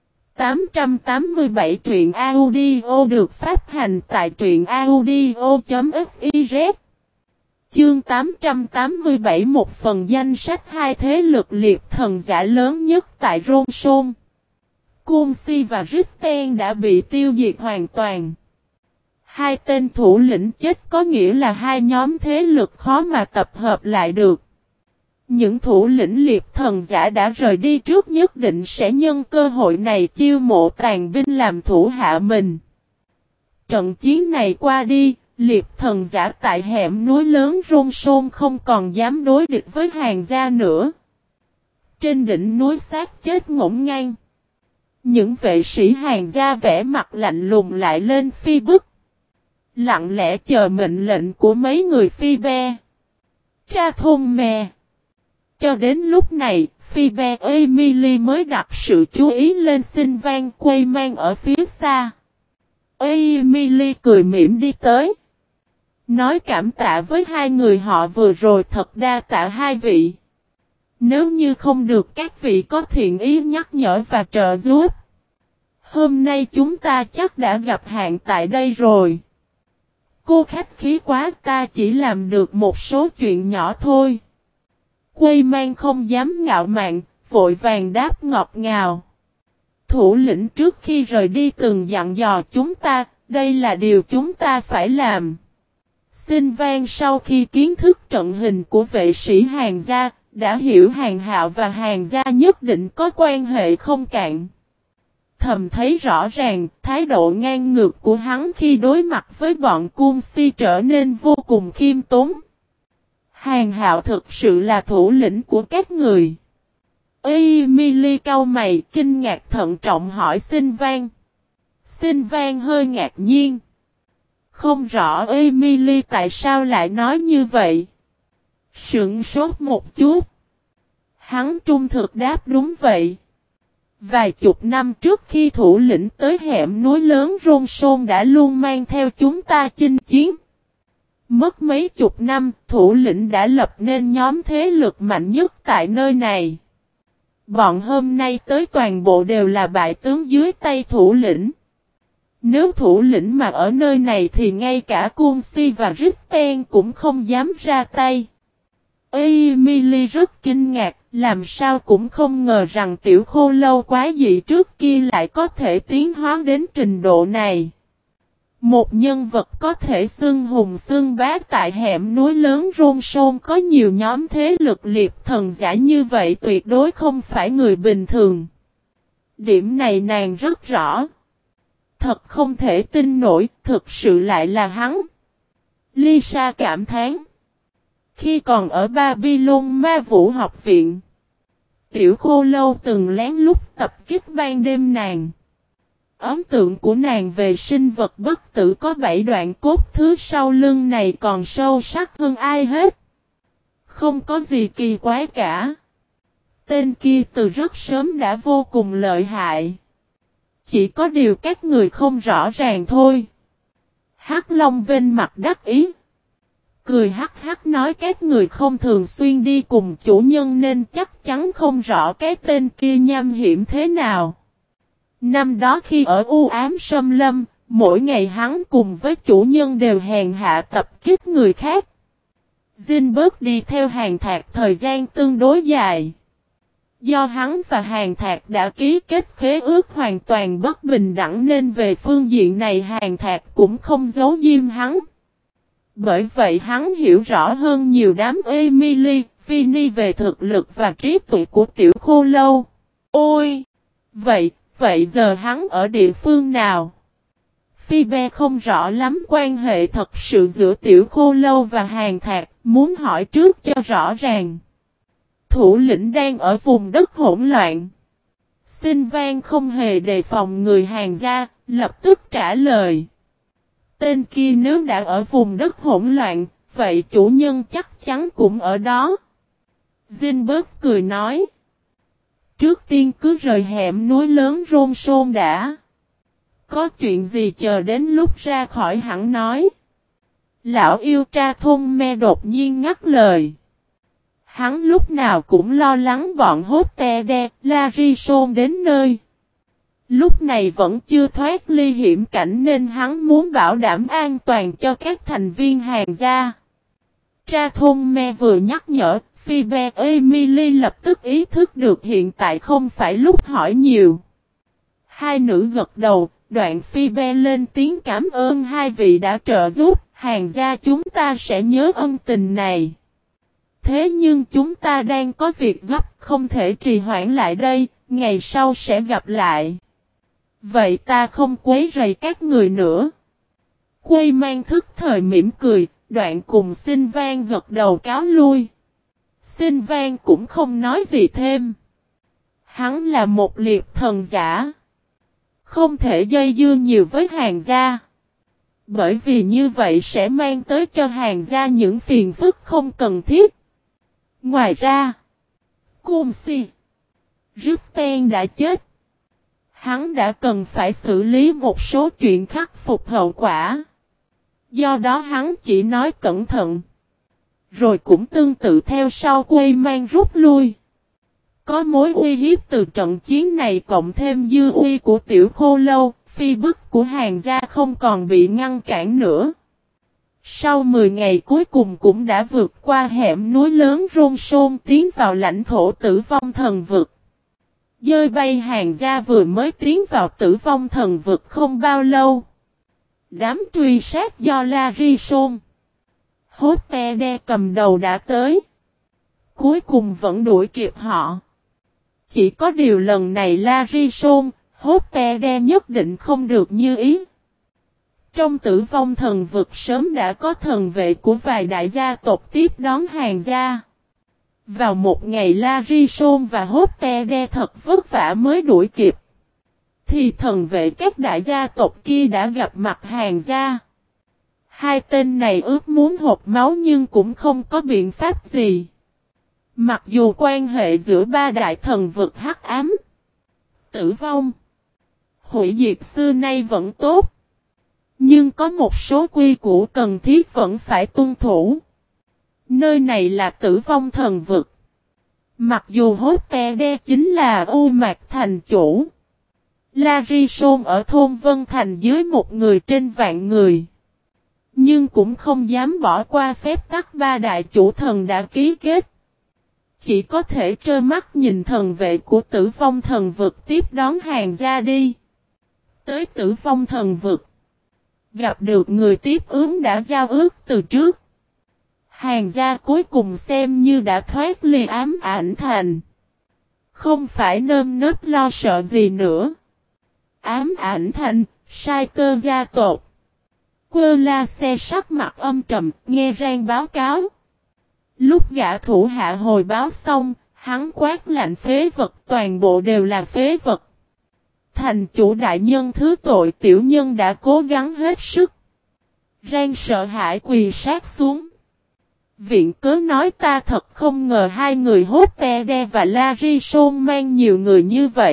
887 truyện audio được phát hành tại truyện audio.fiz. Chương 887 một phần danh sách hai thế lực liệp thần giả lớn nhất tại Rôn Sôn. Cung Si và Rít Ten đã bị tiêu diệt hoàn toàn. Hai tên thủ lĩnh chết có nghĩa là hai nhóm thế lực khó mà tập hợp lại được. Những thủ lĩnh liệp thần giả đã rời đi trước nhất định sẽ nhân cơ hội này chiêu mộ tàn binh làm thủ hạ mình. Trận chiến này qua đi, liệp thần giả tại hẻm núi lớn Rôn Sôn không còn dám đối địch với Hàn gia nữa. Trên đỉnh núi xác chết ngổn ngang. Những vệ sĩ Hàn gia vẻ mặt lạnh lùng lại lên phi bức. Lặng lẽ chờ mệnh lệnh của mấy người phi be. Tra thôn mè. Cho đến lúc này, phi be Emily mới đặt sự chú ý lên Xin Vang Quây Mang ở phía xa. Emily cười mỉm đi tới. Nói cảm tạ với hai người họ vừa rồi, thật đa tạ hai vị. Nếu như không được các vị có thiện ý nhắc nhở và trợ giúp, hôm nay chúng ta chắc đã gặp hạn tại đây rồi. Cô khách khí quá, ta chỉ làm được một số chuyện nhỏ thôi. Quây Mang không dám ngạo mạn, vội vàng đáp ngọt ngào. Thủ lĩnh trước khi rời đi từng dặn dò chúng ta, đây là điều chúng ta phải làm. Xin Vang sau khi kiến thức trận hình của vệ sĩ Hàn gia, đã hiểu Hàn Hạo và Hàn gia nhất định có quan hệ không cạn. Thầm thấy rõ ràng, thái độ ngang ngược của hắn khi đối mặt với bọn cung si trở nên vô cùng khiêm tốn. Hàn Hạo thực sự là thủ lĩnh của các người. Emily cau mày kinh ngạc thận trọng hỏi Xin Vang. Xin Vang hơi ngạc nhiên. Không rõ Emily tại sao lại nói như vậy. Sững sốt một chút. Hắn trung thực đáp đúng vậy. Vài chục năm trước khi thủ lĩnh tới hẻm núi lớn Rôn Sôn đã luôn mang theo chúng ta chinh chiến. Mất mấy chục năm, thủ lĩnh đã lập nên nhóm thế lực mạnh nhất tại nơi này. Bọn hôm nay tới toàn bộ đều là bại tướng dưới tay thủ lĩnh. Nếu thủ lĩnh mà ở nơi này thì ngay cả Cung Si và Ritten cũng không dám ra tay. Emily rất kinh ngạc, làm sao cũng không ngờ rằng tiểu khô lâu quá dị trước kia lại có thể tiến hóa đến trình độ này. Một nhân vật có thể xưng hùng xưng bá tại hẻm núi lớn Rôn Sôn có nhiều nhóm thế lực liệp thần giả như vậy tuyệt đối không phải người bình thường. Điểm này nàng rất rõ. Thật không thể tin nổi, thực sự lại là hắn. Lisa cảm thán. Khi còn ở Babylon Ma Vũ học viện, tiểu khô lâu từng lén lút tập kích ban đêm nàng. Ấn tượng của nàng về sinh vật bất tử có 7 đoạn cốt thứ sau lưng này còn sâu sắc hơn ai hết. Không có gì kỳ quái cả. Tên kia từ rất sớm đã vô cùng lợi hại. Chỉ có điều các người không rõ ràng thôi. Hắc Long vênh mặt đắc ý. Cười hắc hắc nói các người không thường xuyên đi cùng chủ nhân nên chắc chắn không rõ cái tên kia nham hiểm thế nào. Năm đó khi ở u ám Sâm Lâm, mỗi ngày hắn cùng với chủ nhân đều hèn hạ tập kích người khác. Zinberg đi theo Hàn Thạc thời gian tương đối dài. Do hắn và Hàn Thạc đã ký kết khế ước hoàn toàn bất bình đẳng nên về phương diện này Hàn Thạc cũng không giấu diêm hắn. Bởi vậy hắn hiểu rõ hơn nhiều đám Emily, Vinny về thực lực và trí tuệ của tiểu khô lâu. Ôi! Vậy giờ hắn ở địa phương nào? Phoebe không rõ lắm quan hệ thật sự giữa tiểu khô lâu và Hàn Thạc, muốn hỏi trước cho rõ ràng. Thủ lĩnh đang ở vùng đất hỗn loạn. Xin Vang không hề đề phòng người Hàn gia, lập tức trả lời. Tên kia nếu đã ở vùng đất hỗn loạn, vậy chủ nhân chắc chắn cũng ở đó. Zinberg cười nói. Trước tiên cứ rời hẻm núi lớn Rôn Sôn đã. Có chuyện gì chờ đến lúc ra khỏi hẳn nói. Lão yêu tra thôn me đột nhiên ngắt lời. Hắn lúc nào cũng lo lắng bọn hốt te đe, Larison đến nơi. Lúc này vẫn chưa thoát ly hiểm cảnh nên hắn muốn bảo đảm an toàn cho các thành viên Hàn gia. Tra thôn me vừa nhắc nhở, Phoebe Emily lập tức ý thức được hiện tại không phải lúc hỏi nhiều. Hai nữ gật đầu, đoạn Phoebe lên tiếng cảm ơn hai vị đã trợ giúp, Hàn gia chúng ta sẽ nhớ ân tình này. Thế nhưng chúng ta đang có việc gấp, không thể trì hoãn lại đây, ngày sau sẽ gặp lại. Vậy ta không quấy rầy các người nữa. Quay mang thức thời mỉm cười, đoạn cùng Xin Vang gật đầu cáo lui. Xin Vang cũng không nói gì thêm. Hắn là một liệp thần giả. Không thể dây dưa nhiều với Hàn gia. Bởi vì như vậy sẽ mang tới cho Hàn gia những phiền phức không cần thiết. Ngoài ra, Cung Si, Ritten đã chết. Hắn đã cần phải xử lý một số chuyện khắc phục hậu quả. Do đó hắn chỉ nói cẩn thận. Rồi cũng tương tự theo sau quay mang rút lui. Có mối uy hiếp từ trận chiến này cộng thêm dư uy của tiểu khô lâu, phi bức của Hàn gia không còn bị ngăn cản nữa. Sau 10 ngày cuối cùng cũng đã vượt qua hẻm núi lớn Rôn Sôn tiến vào lãnh thổ tử vong thần vực. Dơi bay Hàn gia vừa mới tiến vào tử vong thần vực không bao lâu. Đám truy sát do Larison, Hốt te đe cầm đầu đã tới. cuối cùng vẫn đuổi kịp họ. Chỉ có điều lần này Larison, Hotelde nhất định không được như ý. Trong Tử Vong Thần Vực sớm đã có thần vệ của vài đại gia tộc tiếp đón hàng gia. Vào một ngày Larison và Hotelde thật vất vả mới đuổi kịp. Thì thần vệ các đại gia tộc kia đã gặp mặt hàng gia. Hai tên này ước muốn hộp máu nhưng cũng không có biện pháp gì. Mặc dù quan hệ giữa ba đại thần vực hắc ám, tử vong, hủy diệt xưa nay vẫn tốt. Nhưng có một số quy củ cần thiết vẫn phải tuân thủ. Nơi này là Tử Vong Thần Vực. Mặc dù Hotelde chính là U Mạc thành chủ, Larison ở thôn Vân Thành dưới một người trên vạn người. Nhưng cũng không dám bỏ qua phép tắc ba đại chủ thần đã ký kết. Chỉ có thể trơ mắt nhìn thần vệ của Tử Vong Thần Vực tiếp đón hàng gia đi. Tới Tử Vong Thần Vực, gặp được người tiếp ứng đã giao ước từ trước. Hàng gia cuối cùng xem như đã thoát ly ám ảnh thành. Không phải nơm nớp lo sợ gì nữa. Ám ảnh thành, sai cơ gia tộc. Quơ la xe sắc mặt âm trầm, nghe Rang báo cáo. Lúc gã thủ hạ hồi báo xong, hắn quát lạnh phế vật, toàn bộ đều là phế vật. Thành chủ đại nhân thứ tội, tiểu nhân đã cố gắng hết sức. Rang sợ hãi quỳ sát xuống. Viện cớ nói ta thật không ngờ hai người Hotelde và Larison mang nhiều người như vậy.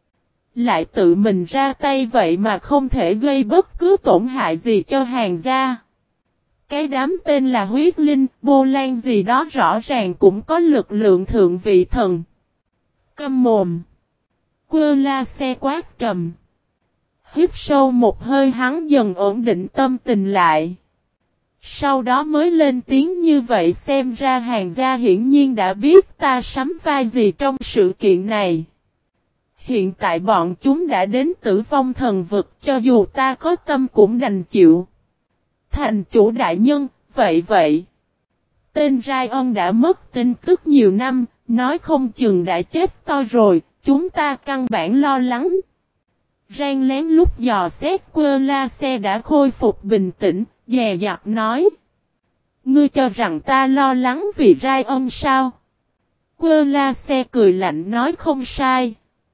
Lại tự mình ra tay vậy mà không thể gây bất cứ tổn hại gì cho hàng gia. Cái đám tên là huyết linh, bô lan gì đó rõ ràng cũng có lực lượng thượng vị thần. Câm mồm. Quơ la xe quát trầm. Hít sâu một hơi, hắn dần ổn định tâm tình lại. Sau đó mới lên tiếng, như vậy xem ra hàng gia hiển nhiên đã biết ta sắm vai gì trong sự kiện này. Hiện tại bọn chúng đã đến Tử Vong Thần Vực, cho dù ta có tâm cũng đành chịu. Thành chủ đại nhân, vậy. Tên Ryan đã mất tin tức nhiều năm, nói không chừng đã chết to rồi, chúng ta căn bản lo lắng. Rang lén lúc dò xét Quơ la xe đã khôi phục bình tĩnh, dè dặt nói. Ngươi cho rằng ta lo lắng vì Ryan sao? Quơ la xe cười lạnh nói không sai.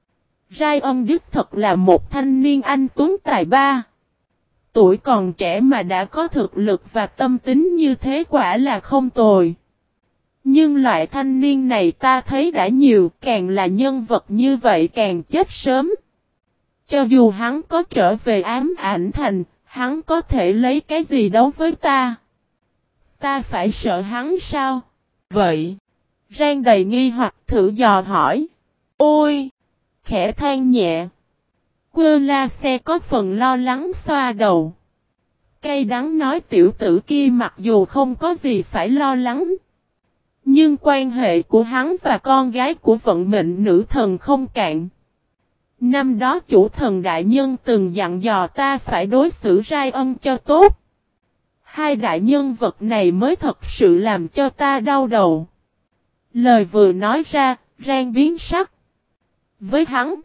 Ryan đích thật là một thanh niên anh tuấn tài ba. Tuổi còn trẻ mà đã có thực lực và tâm tính như thế quả là không tồi. Nhưng loại thanh niên này ta thấy đã nhiều, càng là nhân vật như vậy càng chết sớm. Cho dù hắn có trở về ám ảnh thành, hắn có thể lấy cái gì đấu với ta? Ta phải sợ hắn sao? Vậy, Rang đầy nghi hoặc thử dò hỏi. Ôi! Khẽ than nhẹ. Quơ la xe có phần lo lắng xoa đầu. Cay đắng nói tiểu tử kia mặc dù không có gì phải lo lắng. Nhưng quan hệ của hắn và con gái của vận mệnh nữ thần không cạn. Năm đó chủ thần đại nhân từng dặn dò ta phải đối xử Ryan cho tốt. Hai đại nhân vật này mới thật sự làm cho ta đau đầu. Lời vừa nói ra, Rang biến sắc. Với hắn,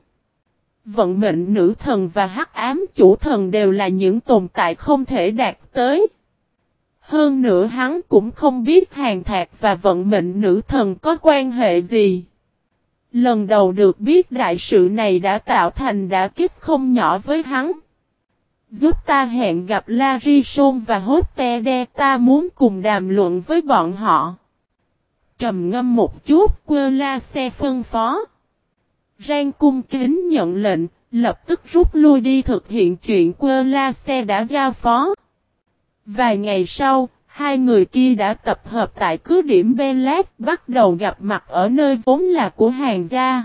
vận mệnh nữ thần và hắc ám chủ thần đều là những tồn tại không thể đạt tới. Hơn nữa hắn cũng không biết Hàn Thạc và vận mệnh nữ thần có quan hệ gì. Lần đầu được biết đại sự này đã tạo thành đả kích không nhỏ với hắn. Giúp ta hẹn gặp Larison và Hotelde, ta muốn cùng đàm luận với bọn họ. Trầm ngâm một chút, Quơ la xe phân phó. Rang cung kính nhận lệnh, lập tức rút lui đi thực hiện chuyện Quơ la xe đã giao phó. Vài ngày sau, hai người kia đã tập hợp tại cứ điểm Belat, bắt đầu gặp mặt ở nơi vốn là của hàng gia.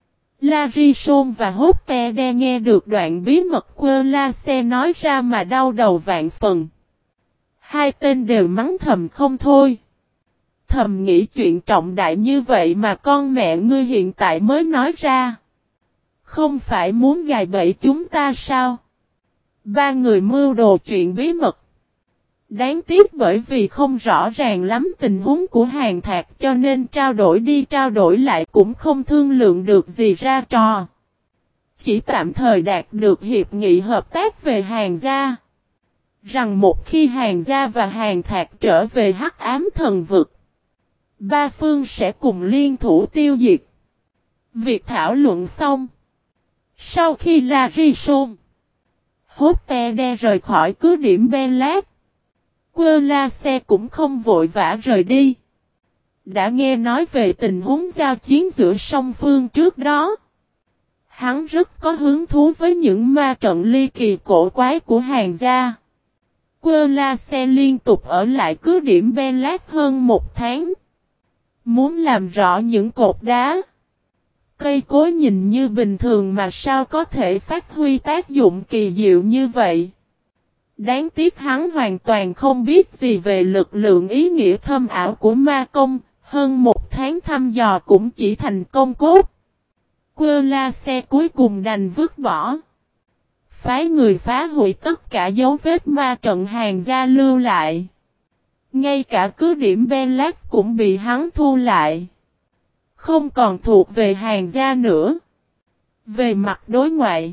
Larison và Hotelde nghe được đoạn bí mật Quơ la xe nói ra mà đau đầu vạn phần. Hai tên đều mắng thầm không thôi. Thầm nghĩ chuyện trọng đại như vậy mà con mẹ ngươi hiện tại mới nói ra. Không phải muốn gài bẫy chúng ta sao? Ba người mưu đồ chuyện bí mật. Đáng tiếc bởi vì không rõ ràng lắm tình huống của Hàn Thạc cho nên trao đổi đi trao đổi lại cũng không thương lượng được gì ra trò. Chỉ tạm thời đạt được hiệp nghị hợp tác về Hàn gia. Rằng một khi Hàn gia và Hàn Thạc trở về Hắc Ám Thần Vực, ba phương sẽ cùng liên thủ tiêu diệt. Việc thảo luận xong. Sau khi Larison, Hotpede rời khỏi cứ điểm Belat, Querlace cũng không vội vã rời đi. Đã nghe nói về tình huống giao chiến giữa song phương trước đó. Hắn rất có hứng thú với những ma trận ly kỳ cổ quái của Hàn gia. Querlace liên tục ở lại cứ điểm Belat hơn một tháng. Muốn làm rõ những cột đá. Cây cối nhìn như bình thường mà sao có thể phát huy tác dụng kỳ diệu như vậy. Đáng tiếc hắn hoàn toàn không biết gì về lực lượng ý nghĩa thâm ảo của ma công, hơn một tháng thăm dò cũng chỉ thành công cốt. Querlace cuối cùng đành vứt bỏ. Phái người phá hủy tất cả dấu vết ma trận Hàn gia lưu lại. Ngay cả cứ điểm Belat cũng bị hắn thu lại. Không còn thuộc về Hàn gia nữa. Về mặt đối ngoại,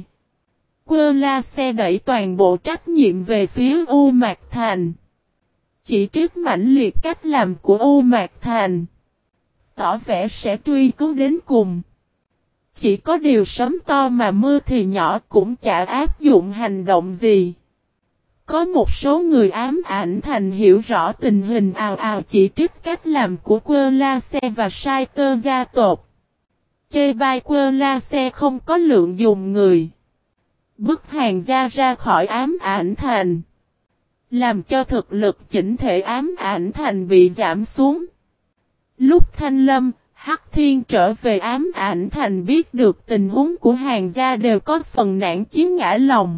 Querlace đẩy toàn bộ trách nhiệm về phía U Mạc Thành. Chỉ trích mãnh liệt cách làm của U Mạc Thành. Tỏ vẻ sẽ truy cứu đến cùng. Chỉ có điều sấm to mà mưa thì nhỏ cũng chả áp dụng hành động gì. Có một số người ám ảnh thành hiểu rõ tình hình ào ào chỉ trích cách làm của Querlace và Saiter gia tộc. Chê bai Querlace không có lượng dùng người. Bức Hàn gia ra khỏi ám ảnh thành. Làm cho thực lực chỉnh thể ám ảnh thành bị giảm xuống. Lúc Thanh Lâm, Hắc Thiên trở về ám ảnh thành biết được tình huống của Hàn gia đều có phần nản chí ngã lòng.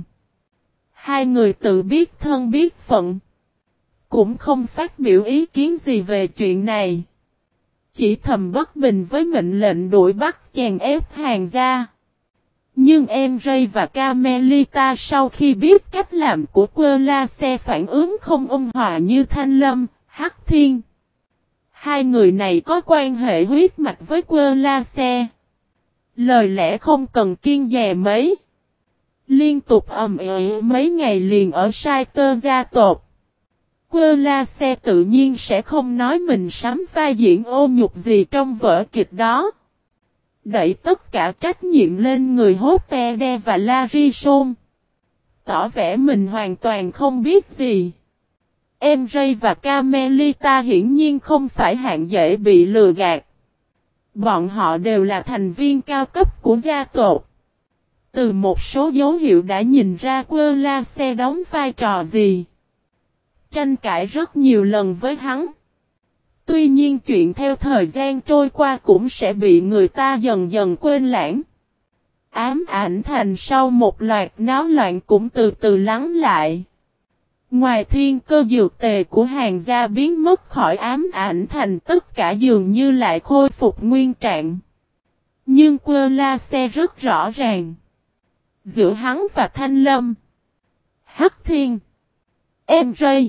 Hai người tự biết thân biết phận. Cũng không phát biểu ý kiến gì về chuyện này. Chỉ thầm bất bình với mệnh lệnh đuổi bắt chèn ép Hàn gia. Nhưng em Ray và Carmelita sau khi biết cách làm của Querlace phản ứng không ôn hòa như Thanh Lâm, Hắc Thiên. Hai người này có quan hệ huyết mạch với Querlace. Lời lẽ không cần kiêng dè mấy. Liên tục ầm ĩ mấy ngày liền ở Saiter gia tộc. Querlace tự nhiên sẽ không nói mình sắm vai diễn ô nhục gì trong vở kịch đó. Đẩy tất cả trách nhiệm lên người Hotpede và Larison. Tỏ vẻ mình hoàn toàn không biết gì. Em Ray và Carmelita hiển nhiên không phải hạng dễ bị lừa gạt. Bọn họ đều là thành viên cao cấp của gia tộc. Từ một số dấu hiệu đã nhìn ra Querlace đóng vai trò gì. Tranh cãi rất nhiều lần với hắn. Tuy nhiên chuyện theo thời gian trôi qua cũng sẽ bị người ta dần dần quên lãng. Ám ảnh thành sau một loạt náo loạn cũng từ từ lắng lại. Ngoài thiên cơ dược tề của Hàn gia biến mất khỏi ám ảnh thành tất cả dường như lại khôi phục nguyên trạng. Nhưng Querlace rất rõ ràng. Giữa hắn và Thanh Lâm, Hắc Thiên, em Ray,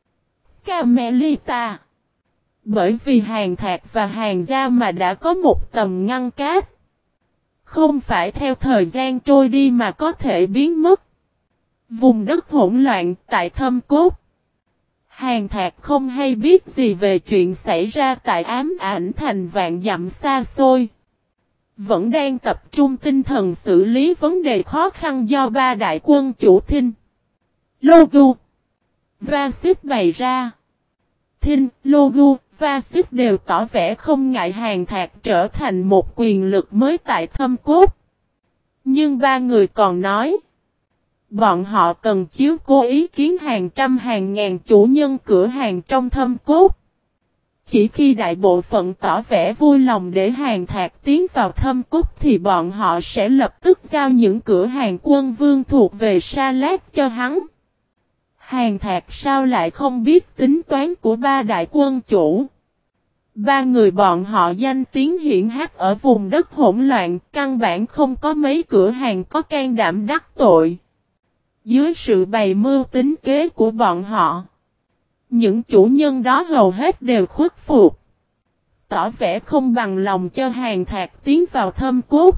Carmelita. Bởi vì Hàn Thạc và Hàn gia mà đã có một tầm ngăn cách. Không phải theo thời gian trôi đi mà có thể biến mất. Vùng đất hỗn loạn tại Thâm Cốt. Hàn Thạc không hay biết gì về chuyện xảy ra tại ám ảnh thành vạn dặm xa xôi. Vẫn đang tập trung tinh thần xử lý vấn đề khó khăn do ba đại quân chủ Thinh, Logu, Vasip bày ra. Thinh, Logu, Vasip đều tỏ vẻ không ngại Hàn Thạc trở thành một quyền lực mới tại Thâm Cốt. Nhưng ba người còn nói. Bọn họ cần chiếu cố ý kiến hàng trăm hàng ngàn chủ nhân cửa hàng trong Thâm Cốt. Chỉ khi đại bộ phận tỏ vẻ vui lòng để Hàn Thạc tiến vào Thâm Cốt thì bọn họ sẽ lập tức giao những cửa hàng quân vương thuộc về Sa Lát cho hắn. Hàn Thạc sao lại không biết tính toán của ba đại quân chủ. Ba người bọn họ danh tiếng hiển hách ở vùng đất hỗn loạn, căn bản không có mấy cửa hàng có can đảm đắc tội. Dưới sự bày mưu tính kế của bọn họ, Những chủ nhân đó hầu hết đều khuất phục, tỏ vẻ không bằng lòng cho Hàn Thạc tiến vào Thâm Cốt.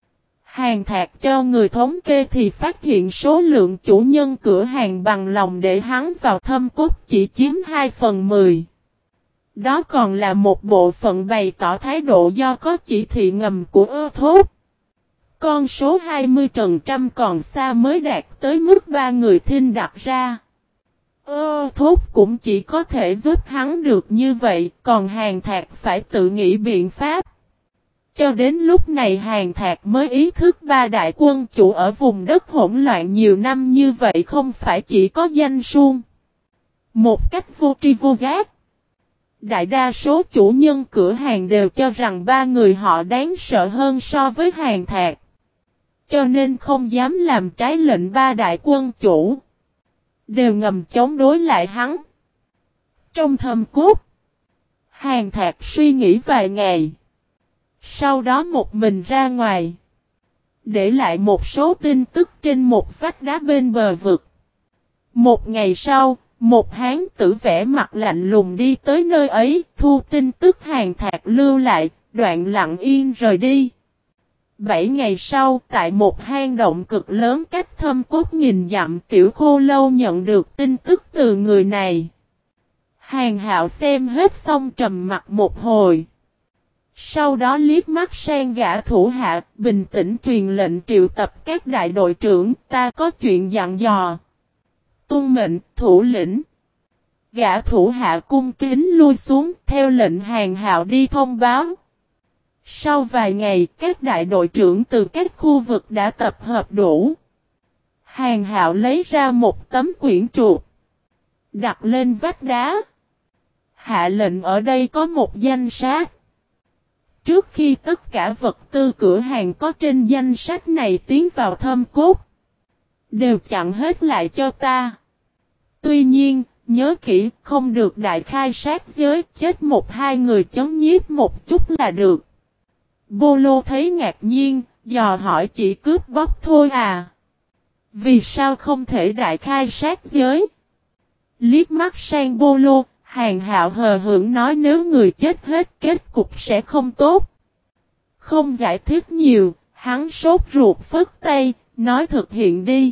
Hàn Thạc cho người thống kê thì phát hiện số lượng chủ nhân cửa hàng bằng lòng để hắn vào Thâm Cốt chỉ chiếm 2/10. Đó còn là một bộ phận bày tỏ thái độ do có chỉ thị ngầm của Ơ Thốt. Con số 20% còn xa mới đạt tới mức 3 người Thinh đặt ra. Ơ Thốt cũng chỉ có thể giúp hắn được như vậy, còn Hàn Thạc phải tự nghĩ biện pháp. Cho đến lúc này Hàn Thạc mới ý thức ba đại quân chủ ở vùng đất hỗn loạn nhiều năm như vậy không phải chỉ có danh suông. Một cách vô tri vô giác, đại đa số chủ nhân cửa hàng đều cho rằng ba người họ đáng sợ hơn so với Hàn Thạc, cho nên không dám làm trái lệnh ba đại quân chủ, đều ngầm chống đối lại hắn. Trong Thâm Cốt, Hàn Thạc suy nghĩ vài ngày, sau đó một mình ra ngoài, để lại một số tin tức trên một vách đá bên bờ vực. Một ngày sau, một hán tử vẻ mặt lạnh lùng đi tới nơi ấy, thu tin tức Hàn Thạc lưu lại, đoạn lặng yên rời đi. 7 ngày sau, tại một hang động cực lớn cách Thâm Cốt nghìn dặm, Tiểu Khô Lâu nhận được tin tức từ người này. Hàn Hạo xem hết xong trầm mặt một hồi. Sau đó liếc mắt sang gã thủ hạ, bình tĩnh truyền lệnh triệu tập các đại đội trưởng, ta có chuyện dặn dò. Tuân mệnh, thủ lĩnh. Gã thủ hạ cung kính lui xuống, theo lệnh Hàn Hạo đi thông báo. Sau vài ngày, các đại đội trưởng từ các khu vực đã tập hợp đủ. Hàn Hạo lấy ra một tấm quyển trục, đặt lên vách đá. Hạ lệnh ở đây có một danh sách. Trước khi tất cả vật tư cửa hàng có trên danh sách này tiến vào Thâm Cốt, đều chặn hết lại cho ta. Tuy nhiên, nhớ kỹ, không được đại khai sát giới, chết một hai người chấn nhiếp một chút là được. Bô Lô thấy ngạc nhiên, dò hỏi chỉ cướp bóc thôi à? Vì sao không thể đại khai sát giới? Liếc mắt sang Bô Lô, Hàn Hạo hờ hững nói nếu người chết hết kết cục sẽ không tốt. Không giải thích nhiều, hắn sốt ruột phất tay, nói thực hiện đi.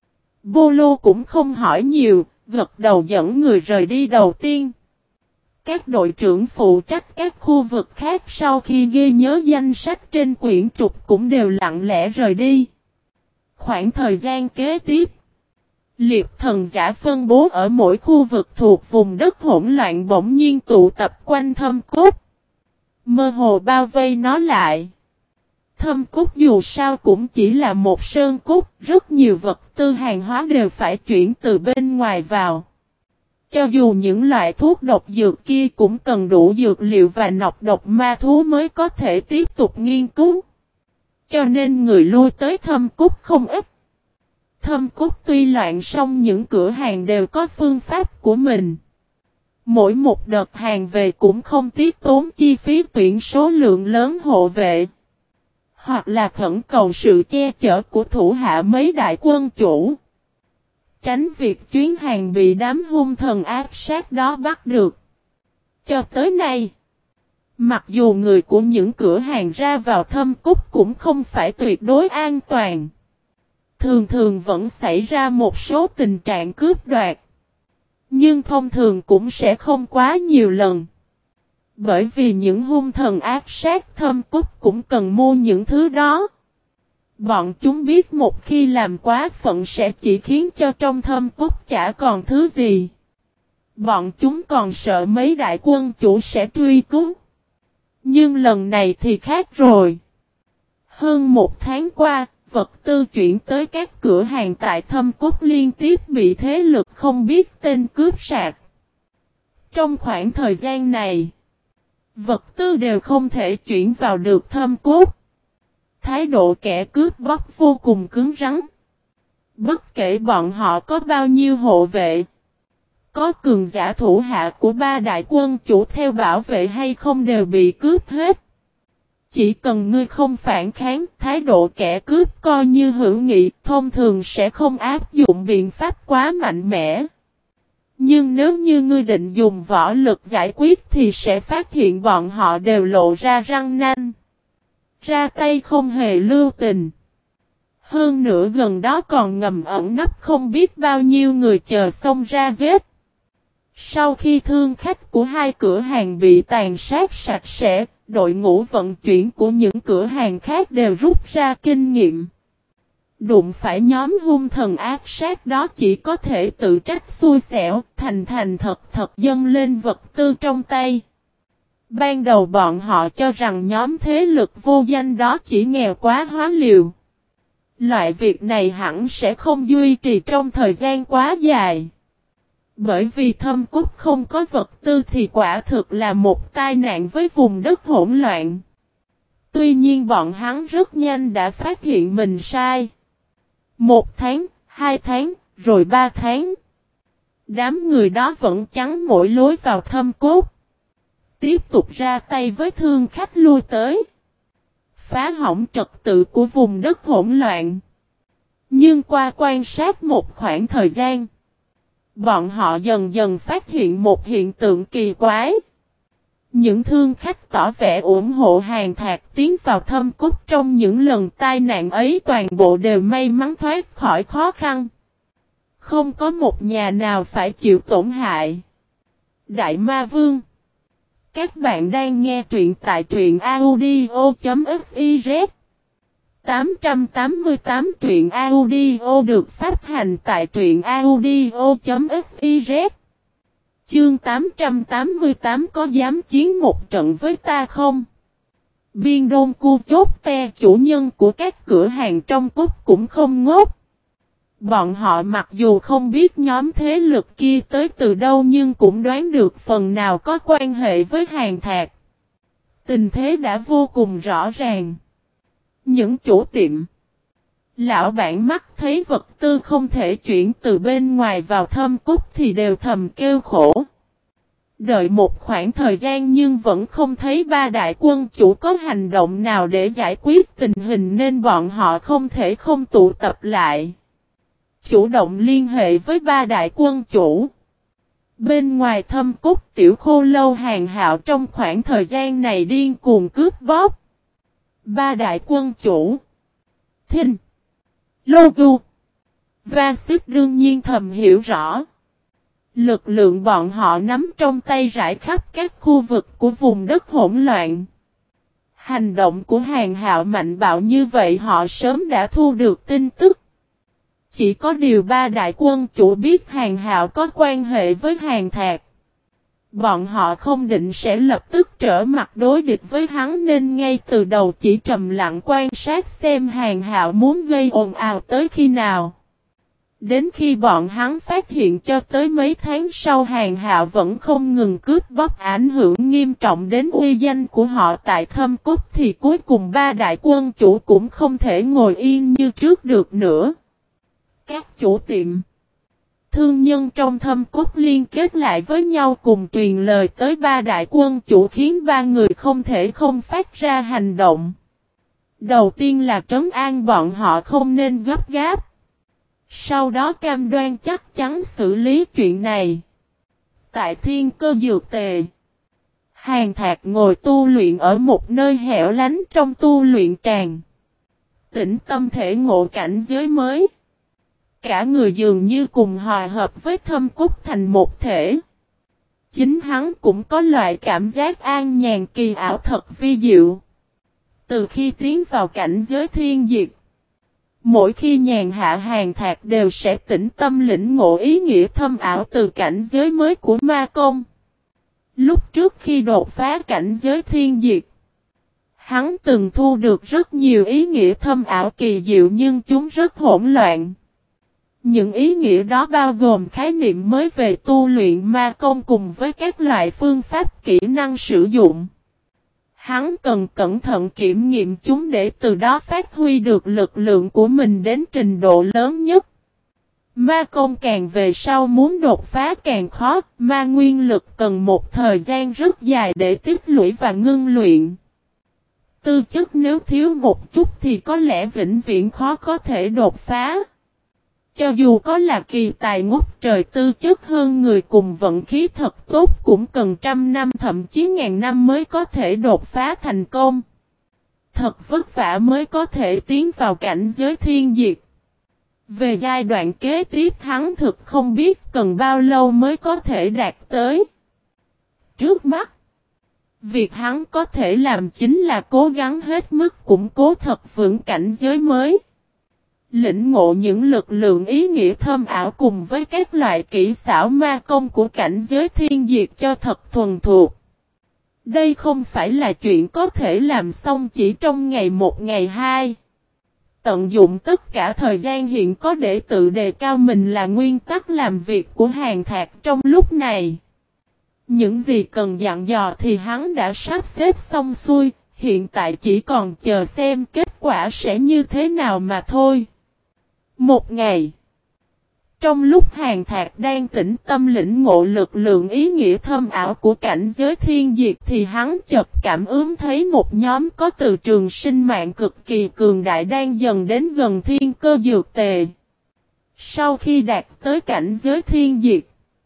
Bô Lô cũng không hỏi nhiều, gật đầu dẫn người rời đi đầu tiên. Các đội trưởng phụ trách các khu vực khác sau khi ghi nhớ danh sách trên quyển trục cũng đều lặng lẽ rời đi. Khoảng thời gian kế tiếp, liệp thần giả phân bố ở mỗi khu vực thuộc vùng đất hỗn loạn bỗng nhiên tụ tập quanh Thâm Cốt, mơ hồ bao vây nó lại. Thâm Cốt dù sao cũng chỉ là một sơn cốt, rất nhiều vật tư hàng hóa đều phải chuyển từ bên ngoài vào. Cho dù những loại thuốc độc dược kia cũng cần đủ dược liệu và nọc độc ma thú mới có thể tiếp tục nghiên cứu. Cho nên người lui tới Thâm Cốt không ít. Thâm Cốt tuy loạn song những cửa hàng đều có phương pháp của mình. Mỗi một đợt hàng về cũng không tiếc tốn chi phí tuyển số lượng lớn hộ vệ. Hoặc là khẩn cầu sự che chở của thủ hạ mấy đại quân chủ. Tránh việc chuyến hàng bị đám hung thần ác sát đó bắt được. Cho tới nay, mặc dù người của những cửa hàng ra vào Thâm Cốt cũng không phải tuyệt đối an toàn. Thường thường vẫn xảy ra một số tình trạng cướp đoạt. Nhưng thông thường cũng sẽ không quá nhiều lần. Bởi vì những hung thần ác sát Thâm Cốt cũng cần mua những thứ đó. Bọn chúng biết một khi làm quá phận sẽ chỉ khiến cho trong Thâm Cốt chả còn thứ gì. Bọn chúng còn sợ mấy đại quân chủ sẽ truy cứu. Nhưng lần này thì khác rồi. Hơn một tháng qua, vật tư chuyển tới các cửa hàng tại Thâm Cốt liên tiếp bị thế lực không biết tên cướp sạc. Trong khoảng thời gian này, vật tư đều không thể chuyển vào được Thâm Cốt. Thái độ kẻ cướp bóc vô cùng cứng rắn. Bất kể bọn họ có bao nhiêu hộ vệ, có cường giả thủ hạ của ba đại quân chủ theo bảo vệ hay không đều bị cướp hết. Chỉ cần ngươi không phản kháng, thái độ kẻ cướp coi như hữu nghị, thông thường sẽ không áp dụng biện pháp quá mạnh mẽ. Nhưng nếu như ngươi định dùng võ lực giải quyết thì sẽ phát hiện bọn họ đều lộ ra răng nanh. Ra tay không hề lưu tình. Hơn nữa gần đó còn ngầm ẩn nấp không biết bao nhiêu người chờ xông ra giết. Sau khi thương khách của hai cửa hàng bị tàn sát sạch sẽ, đội ngũ vận chuyển của những cửa hàng khác đều rút ra kinh nghiệm. Đụng phải nhóm hung thần ác sát đó chỉ có thể tự trách xui xẻo, thành thật dâng lên vật tư trong tay. Ban đầu bọn họ cho rằng nhóm thế lực vô danh đó chỉ nghèo quá hóa liều. Loại việc này hẳn sẽ không duy trì trong thời gian quá dài. Bởi vì Thâm Cúc không có vật tư thì quả thực là một tai nạn với vùng đất hỗn loạn. Tuy nhiên bọn hắn rất nhanh đã phát hiện mình sai. 1 tháng, 2 tháng, rồi 3 tháng. Đám người đó vẫn chắn mỗi lối vào Thâm Cốt. Tiếp tục ra tay với thương khách lui tới. Phá hỏng trật tự của vùng đất hỗn loạn. Nhưng qua quan sát một khoảng thời gian, bọn họ dần dần phát hiện một hiện tượng kỳ quái. Những thương khách tỏ vẻ ủng hộ Hàn Thạc tiến vào Thâm Cúc trong những lần tai nạn ấy toàn bộ đều may mắn thoát khỏi khó khăn. Không có một nhà nào phải chịu tổn hại. Đại Ma Vương, các bạn đang nghe truyện tại truyện audio.fiz. 888 truyện audio được phát hành tại truyện audio.fiz. Chương 888 có dám chiến một trận với ta không? Biên Đôn Cu Chốt Te, chủ nhân của các cửa hàng trong cúc cũng không ngốc. Bọn họ mặc dù không biết nhóm thế lực kia tới từ đâu nhưng cũng đoán được phần nào có quan hệ với Hàn Thạc. Tình thế đã vô cùng rõ ràng. Những chủ tiệm, lão bản mắt thấy vật tư không thể chuyển từ bên ngoài vào Thâm Cúc thì đều thầm kêu khổ. Đợi một khoảng thời gian nhưng vẫn không thấy ba đại quân chủ có hành động nào để giải quyết tình hình nên bọn họ không thể không tụ tập lại. Chủ động liên hệ với ba đại quân chủ. Bên ngoài Thâm Cúc Tiểu Khô Lâu Hàn Hạo trong khoảng thời gian này điên cuồng cướp bóc. Ba đại quân chủ Thinh, Logu và Xích đương nhiên thầm hiểu rõ. Lực lượng bọn họ nắm trong tay rải khắp các khu vực của vùng đất hỗn loạn. Hành động của Hàn Hạo mạnh bạo như vậy họ sớm đã thu được tin tức. Chỉ có điều ba đại quân chủ biết Hàn Hạo có quan hệ với Hàn Thạc. Bọn họ không định sẽ lập tức trở mặt đối địch với hắn nên ngay từ đầu chỉ trầm lặng quan sát xem Hàn Hạo muốn gây ồn ào tới khi nào. Đến khi bọn hắn phát hiện cho tới mấy tháng sau Hàn Hạo vẫn không ngừng cướp bóc ảnh hưởng nghiêm trọng đến uy danh của họ tại Thâm Cúc thì cuối cùng ba đại quân chủ cũng không thể ngồi yên như trước được nữa. Các chủ tiệm, thương nhân trong Thâm Cúc liên kết lại với nhau cùng truyền lời tới ba đại quân chủ khiến ba người không thể không phát ra hành động. Đầu tiên là trấn an bọn họ không nên gấp gáp. Sau đó cam đoan chắc chắn xử lý chuyện này. Tại Thiên Cơ Dược Tề, Hàn Thạc ngồi tu luyện ở một nơi hẻo lánh trong tu luyện tràng. Tĩnh tâm thể ngộ cảnh giới mới. Cả người dường như cùng hòa hợp với Thâm Cúc thành một thể. Chính hắn cũng có loại cảm giác an nhàn kỳ ảo thật vi diệu. Từ khi tiến vào cảnh giới thiên diệt, mỗi khi nhàn hạ Hàn Thạc đều sẽ tĩnh tâm lĩnh ngộ ý nghĩa thâm ảo từ cảnh giới mới của ma công. Lúc trước khi đột phá cảnh giới thiên diệt, hắn từng thu được rất nhiều ý nghĩa thâm ảo kỳ diệu nhưng chúng rất hỗn loạn. Những ý nghĩa đó bao gồm khái niệm mới về tu luyện ma công cùng với các loại phương pháp kỹ năng sử dụng. Hắn cần cẩn thận kiểm nghiệm chúng để từ đó phát huy được lực lượng của mình đến trình độ lớn nhất. Ma công càng về sau muốn đột phá càng khó, ma nguyên lực cần một thời gian rất dài để tích lũy và ngưng luyện. Tư chất nếu thiếu một chút thì có lẽ vĩnh viễn khó có thể đột phá. Cho dù có là kỳ tài ngút trời tư chất hơn người cùng vận khí thật tốt cũng cần trăm năm thậm chí ngàn năm mới có thể đột phá thành công. Thật vất vả mới có thể tiến vào cảnh giới thiên diệt. Về giai đoạn kế tiếp hắn thực không biết cần bao lâu mới có thể đạt tới. Trước mắt, việc hắn có thể làm chính là cố gắng hết mức củng cố thật vững cảnh giới mới. Lĩnh ngộ những lực lượng ý nghĩa thâm ảo cùng với các loại kỹ xảo ma công của cảnh giới thiên diệt cho thật thuần thuộc. Đây không phải là chuyện có thể làm xong chỉ trong ngày một ngày hai. Tận dụng tất cả thời gian hiện có để tự đề cao mình là nguyên tắc làm việc của Hàn Thạc trong lúc này. Những gì cần dặn dò thì hắn đã sắp xếp xong xuôi, hiện tại chỉ còn chờ xem kết quả sẽ như thế nào mà thôi. Một ngày, trong lúc Hàn Thạc đang tĩnh tâm lĩnh ngộ lực lượng ý nghĩa thâm ảo của cảnh giới thiên diệt thì hắn chợt cảm ứng thấy một nhóm có từ trường sinh mạng cực kỳ cường đại đang dần đến gần thiên cơ dược tề. Sau khi đạt tới cảnh giới thiên diệt,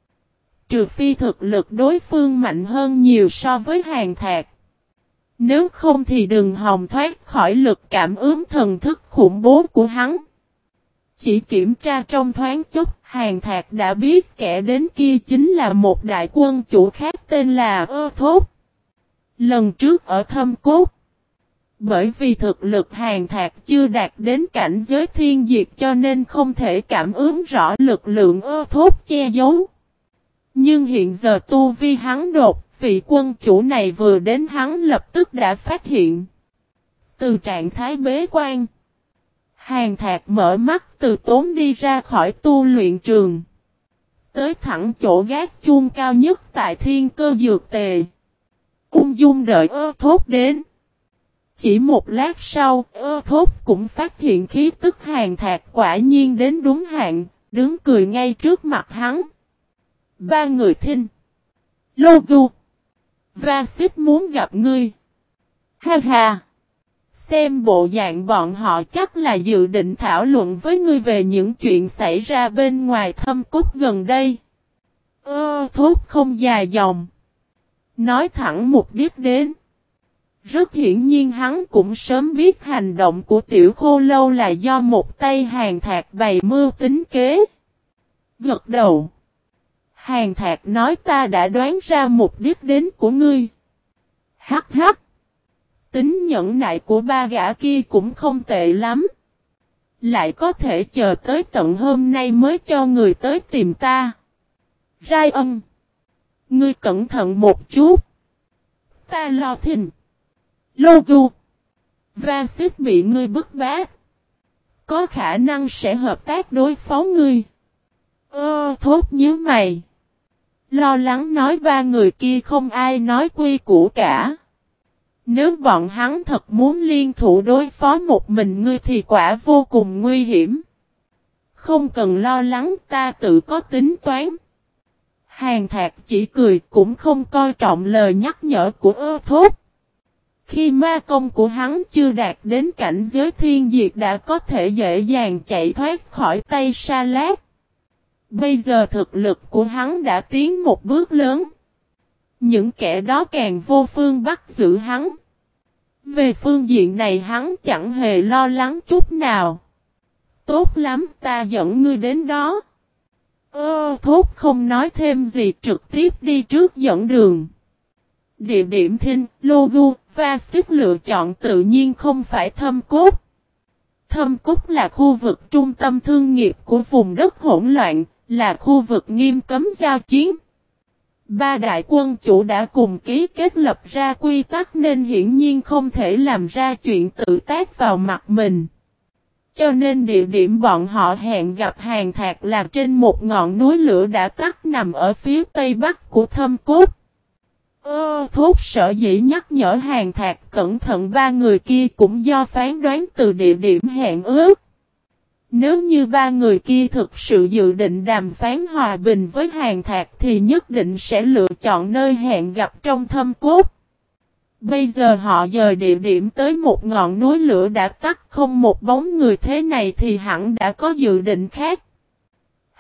trừ phi thực lực đối phương mạnh hơn nhiều so với Hàn Thạc, nếu không thì đừng hòng thoát khỏi lực cảm ứng thần thức khủng bố của hắn. Chỉ kiểm tra trong thoáng chốc, Hàn Thạc đã biết kẻ đến kia chính là một đại quân chủ khác tên là Ơ Thốt. Lần trước ở Thâm Cốt, bởi vì thực lực Hàn Thạc chưa đạt đến cảnh giới thiên diệt cho nên không thể cảm ứng rõ lực lượng Ơ Thốt che giấu. Nhưng hiện giờ tu vi hắn đột, vị quân chủ này vừa đến hắn lập tức đã phát hiện. Từ trạng thái bế quan, Hàn Thạc mở mắt từ tốn đi ra khỏi tu luyện trường. Tới thẳng chỗ gác chuông cao nhất tại thiên cơ dược tề. Ung dung đợi Ơ Thốt đến. Chỉ một lát sau, Ơ Thốt cũng phát hiện khí tức Hàn Thạc quả nhiên đến đúng hạn, đứng cười ngay trước mặt hắn. Ba người Thinh, Logu, Vasit muốn gặp ngươi. Ha ha! Xem bộ dạng bọn họ chắc là dự định thảo luận với ngươi về những chuyện xảy ra bên ngoài Thâm Cốt gần đây. Thốt không dài dòng. Nói thẳng mục đích đến. Rất hiển nhiên hắn cũng sớm biết hành động của Tiểu Khô Lâu là do một tay Hàn Thạc bày mưu tính kế. Gật đầu. Hàn Thạc nói ta đã đoán ra mục đích đến của ngươi. Hắc hắc. Tính nhẫn nại của ba gã kia cũng không tệ lắm. Lại có thể chờ tới tận hôm nay mới cho người tới tìm ta. Rai ân. Ngươi cẩn thận một chút. Ta lo Thìn, Logu, Vasit bị ngươi bức bát. Có khả năng sẽ hợp tác đối phó ngươi. Thốt nhíu mày. Lo lắng nói ba người kia không ai nói quy củ cả. Nếu bọn hắn thật muốn liên thủ đối phó một mình ngươi thì quả vô cùng nguy hiểm. Không cần lo lắng ta tự có tính toán. Hàn Thạc chỉ cười cũng không coi trọng lời nhắc nhở của Ơ Thốt. Khi ma công của hắn chưa đạt đến cảnh giới thiên diệt đã có thể dễ dàng chạy thoát khỏi tay Sa Lát. Bây giờ thực lực của hắn đã tiến một bước lớn. Những kẻ đó càng vô phương bắt giữ hắn. Về phương diện này hắn chẳng hề lo lắng chút nào. Tốt lắm ta dẫn ngươi đến đó. Thốt không nói thêm gì trực tiếp đi trước dẫn đường. Địa điểm Thinh, Logu, Vasit lựa chọn tự nhiên không phải Thâm Cốt. Thâm Cốt là khu vực trung tâm thương nghiệp của vùng đất hỗn loạn, là khu vực nghiêm cấm giao chiến. Ba đại quân chủ đã cùng ký kết lập ra quy tắc nên hiển nhiên không thể làm ra chuyện tự tác vào mặt mình. Cho nên địa điểm bọn họ hẹn gặp Hàn Thạc là trên một ngọn núi lửa đã tắt nằm ở phía tây bắc của Thâm Cốt. Thốt sở dĩ nhắc nhở Hàn Thạc cẩn thận ba người kia cũng do phán đoán từ địa điểm hẹn ước. Nếu như ba người kia thực sự dự định đàm phán hòa bình với Hàn Thạc thì nhất định sẽ lựa chọn nơi hẹn gặp trong Thâm Cốt. Bây giờ họ dời địa điểm tới một ngọn núi lửa đã tắt không một bóng người thế này thì hẳn đã có dự định khác.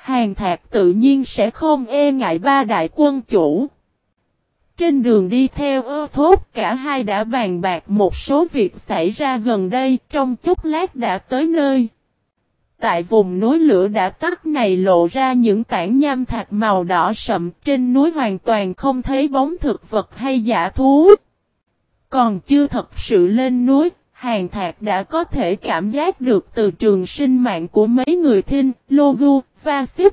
Hàn Thạc tự nhiên sẽ không e ngại ba đại quân chủ. Trên đường đi theo Thốt, cả hai đã bàn bạc một số việc xảy ra gần đây, trong chốc lát đã tới nơi. Tại vùng núi lửa đã tắt này lộ ra những tảng nham thạch màu đỏ sậm, trên núi hoàn toàn không thấy bóng thực vật hay dã thú. Còn chưa thật sự lên núi, Hàn Thạc đã có thể cảm giác được từ trường sinh mạng của mấy người Thinh, Logu, Va-xích.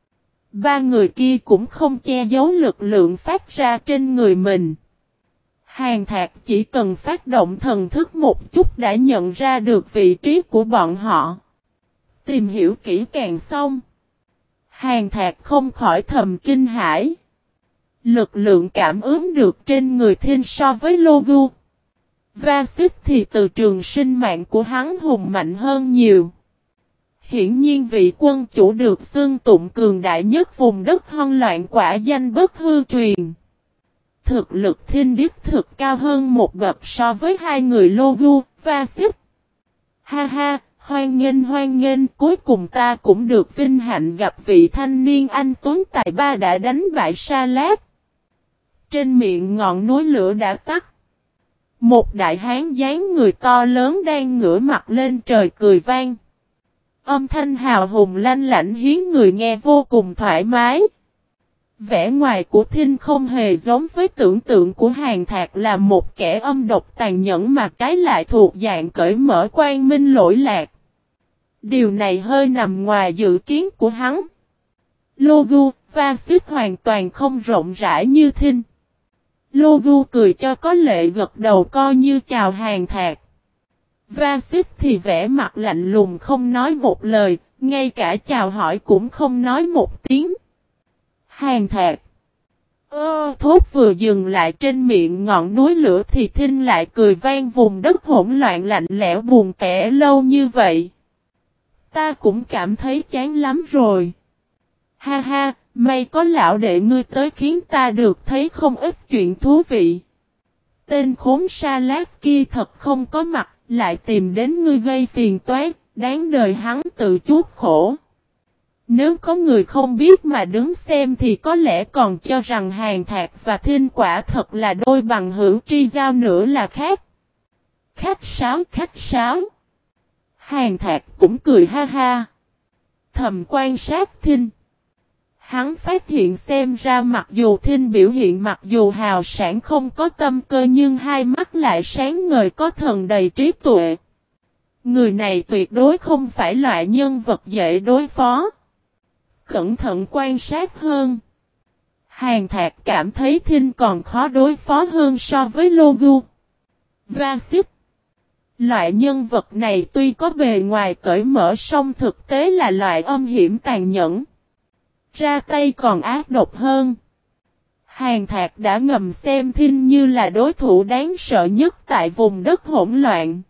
Ba người kia cũng không che giấu lực lượng phát ra trên người mình. Hàn Thạc chỉ cần phát động thần thức một chút đã nhận ra được vị trí của bọn họ. Tìm hiểu kỹ càng xong, Hàn Thạc không khỏi thầm kinh hãi. Lực lượng cảm ứng được trên người Thinh so với Logu, Va-xích thì từ trường sinh mạng của hắn hùng mạnh hơn nhiều. Hiển nhiên vị quân chủ được xưng tụng cường đại nhất vùng đất hoang loạn quả danh bất hư truyền. Thực lực Thinh đích thực cao hơn một bậc so với hai người Logu, Va-xích. Ha ha, hoan nghênh, cuối cùng ta cũng được vinh hạnh gặp vị thanh niên anh tuấn tài ba đã đánh bại Sa Lát. Trên miệng ngọn núi lửa đã tắt. Một đại hán dáng người to lớn đang ngửa mặt lên trời cười vang. Âm thanh hào hùng lanh lảnh khiến người nghe vô cùng thoải mái. Vẻ ngoài của Thinh không hề giống với tưởng tượng của Hàn Thạc là một kẻ âm độc tàn nhẫn mà trái lại thuộc dạng cởi mở quang minh lỗi lạc. Điều này hơi nằm ngoài dự kiến của hắn. Logu, Va-xích hoàn toàn không rộng rãi như Thinh. Logu cười cho có lệ gật đầu coi như chào Hàn Thạc. Va-xích thì vẻ mặt lạnh lùng không nói một lời, ngay cả chào hỏi cũng không nói một tiếng. Hàn Thạc. Thốt vừa dừng lại trên miệng ngọn núi lửa thì Thinh lại cười vang vùng đất hỗn loạn lạnh lẽo buồn tẻ lâu như vậy. Ta cũng cảm thấy chán lắm rồi. Ha ha, may có lão đệ ngươi tới khiến ta được thấy không ít chuyện thú vị. Tên khốn Sa Lát kia thật không có mặt, lại tìm đến ngươi gây phiền toái, đáng đời hắn tự chuốc khổ. Nếu có người không biết mà đứng xem thì có lẽ còn cho rằng Hàn Thạc và Thinh quả thật là đôi bằng hữu tri giao nữa là khác. Khách sáo. Hàn Thạc cũng cười ha ha. Thầm quan sát Thinh. Hắn phát hiện xem ra mặc dù Thinh biểu hiện mặc dù hào sản không có tâm cơ nhưng hai mắt lại sáng ngời có thần đầy trí tuệ. Người này tuyệt đối không phải loại nhân vật dễ đối phó. Cẩn thận quan sát hơn, Hàn Thạc cảm thấy Thinh còn khó đối phó hơn so với Logu, Va-xích. Loại nhân vật này tuy có bề ngoài cởi mở song thực tế là loại âm hiểm tàn nhẫn. Ra tay còn ác độc hơn. Hàn Thạc đã ngầm xem Thinh như là đối thủ đáng sợ nhất tại vùng đất hỗn loạn.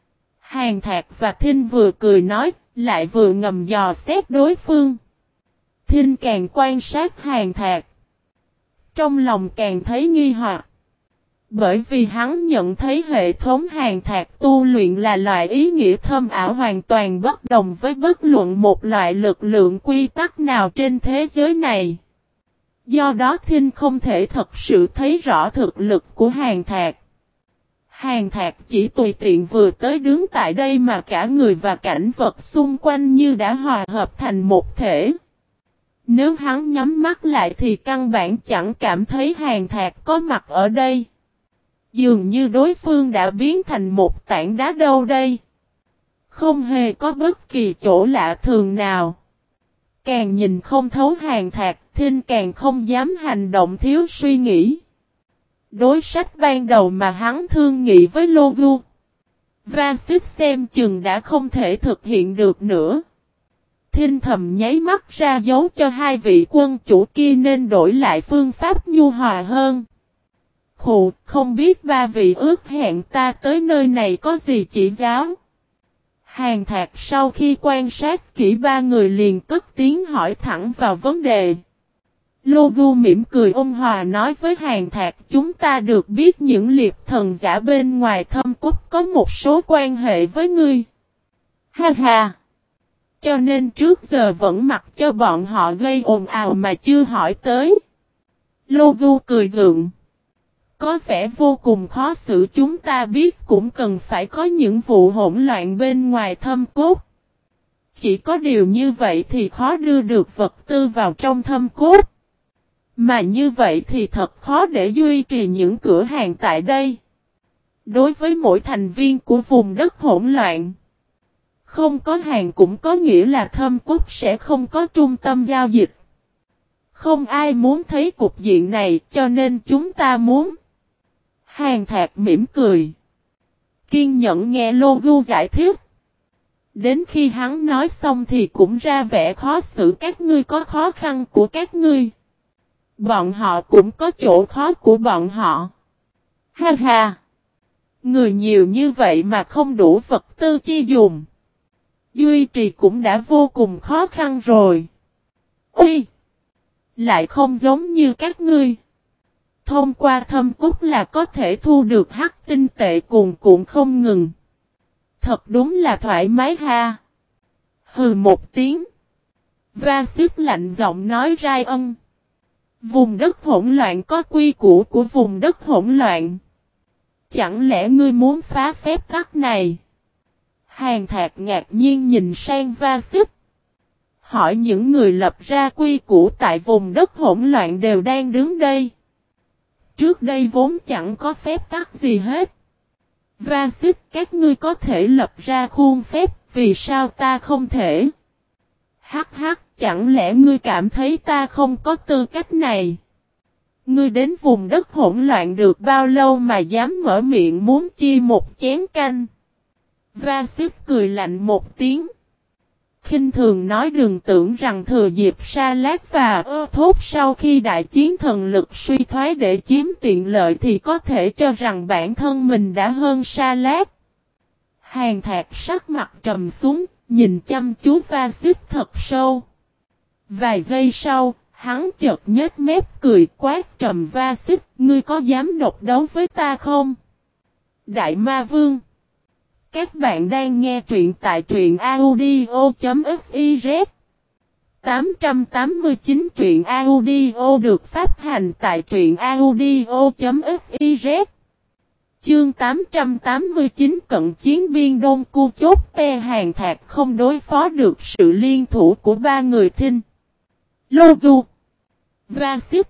Hàn Thạc và Thinh vừa cười nói, lại vừa ngầm dò xét đối phương. Thinh càng quan sát Hàn Thạc, trong lòng càng thấy nghi hoặc. Bởi vì hắn nhận thấy hệ thống Hàn Thạc tu luyện là loại ý nghĩa thâm ảo hoàn toàn bất đồng với bất luận một loại lực lượng quy tắc nào trên thế giới này. Do đó Thinh không thể thật sự thấy rõ thực lực của Hàn Thạc. Hàn Thạc chỉ tùy tiện vừa tới đứng tại đây mà cả người và cảnh vật xung quanh như đã hòa hợp thành một thể. Nếu hắn nhắm mắt lại thì căn bản chẳng cảm thấy Hàn Thạc có mặt ở đây. Dường như đối phương đã biến thành một tảng đá đâu đây. Không hề có bất kỳ chỗ lạ thường nào. Càng nhìn không thấu Hàn Thạc, Thinh càng không dám hành động thiếu suy nghĩ. Đối sách ban đầu mà hắn thương nghị với Logu, Va-xích xem chừng đã không thể thực hiện được nữa. Thinh thầm nháy mắt ra dấu cho hai vị quân chủ kia nên đổi lại phương pháp nhu hòa hơn. Khụ, không biết ba vị ước hẹn ta tới nơi này có gì chỉ giáo? Hàn Thạc sau khi quan sát kỹ ba người liền cất tiếng hỏi thẳng vào vấn đề. Logu mỉm cười ôn hòa nói với Hàn Thạc, chúng ta được biết những liệp thần giả bên ngoài thâm cốt có một số quan hệ với ngươi. Ha ha! Cho nên trước giờ vẫn mặc cho bọn họ gây ồn ào mà chưa hỏi tới. Logu cười gượng. Có vẻ vô cùng khó xử, chúng ta biết cũng cần phải có những vụ hỗn loạn bên ngoài thâm cốt. Chỉ có điều như vậy thì khó đưa được vật tư vào trong thâm cốt. Mà như vậy thì thật khó để duy trì những cửa hàng tại đây. Đối với mỗi thành viên của vùng đất hỗn loạn, không có hàng cũng có nghĩa là thâm cốt sẽ không có trung tâm giao dịch. Không ai muốn thấy cục diện này, cho nên chúng ta muốn. Hàn Thạc mỉm cười, kiên nhẫn nghe Logu giải thích. Đến khi hắn nói xong thì cũng ra vẻ khó xử, các ngươi có khó khăn của các ngươi. Bọn họ cũng có chỗ khó của bọn họ. Ha ha! Người nhiều như vậy mà không đủ vật tư chi dùng. Duy trì cũng đã vô cùng khó khăn rồi. Ui! Lại không giống như các ngươi. Thông qua thâm cốt là có thể thu được hắc tinh tệ cuồn cuộn không ngừng. Thật đúng là thoải mái ha. Hừ một tiếng. Va-xích lạnh giọng nói rai ân. Vùng đất hỗn loạn có quy củ của vùng đất hỗn loạn. Chẳng lẽ ngươi muốn phá phép tắc này? Hàn Thạc ngạc nhiên nhìn sang Va-xích. Hỏi những người lập ra quy củ tại vùng đất hỗn loạn đều đang đứng đây. Trước đây vốn chẳng có phép tắc gì hết. Va-xích, các ngươi có thể lập ra khuôn phép, vì sao ta không thể? Hắc hắc, chẳng lẽ ngươi cảm thấy ta không có tư cách này? Ngươi đến vùng đất hỗn loạn được bao lâu mà dám mở miệng muốn chia một chén canh? Va-xích cười lạnh một tiếng. Khinh thường nói, đừng tưởng rằng thừa dịp Sa Lát và Ơ Thốt sau khi đại chiến thần lực suy thoái để chiếm tiện lợi thì có thể cho rằng bản thân mình đã hơn Sa Lát. Hàn Thạc sắc mặt trầm xuống, nhìn chăm chú Va-xích thật sâu. Vài giây sau, hắn chợt nhếch mép cười quát trầm Va-xích, ngươi có dám độc đấu với ta không? Đại Ma Vương. Các bạn đang nghe truyện tại truyện audio.fiz. 889 truyện audio được phát hành tại truyện audio.fiz. Chương 889 cận chiến biên đôn cu chốt te. Hàn Thạc không đối phó được sự liên thủ của ba người Thinh, Logu, Va-xích.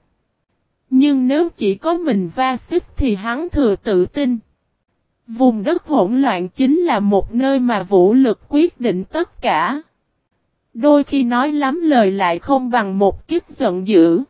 Nhưng nếu chỉ có mình Va-xích thì hắn thừa tự tin. Vùng đất hỗn loạn chính là một nơi mà vũ lực quyết định tất cả. Đôi khi nói lắm lời lại không bằng một kích giận dữ.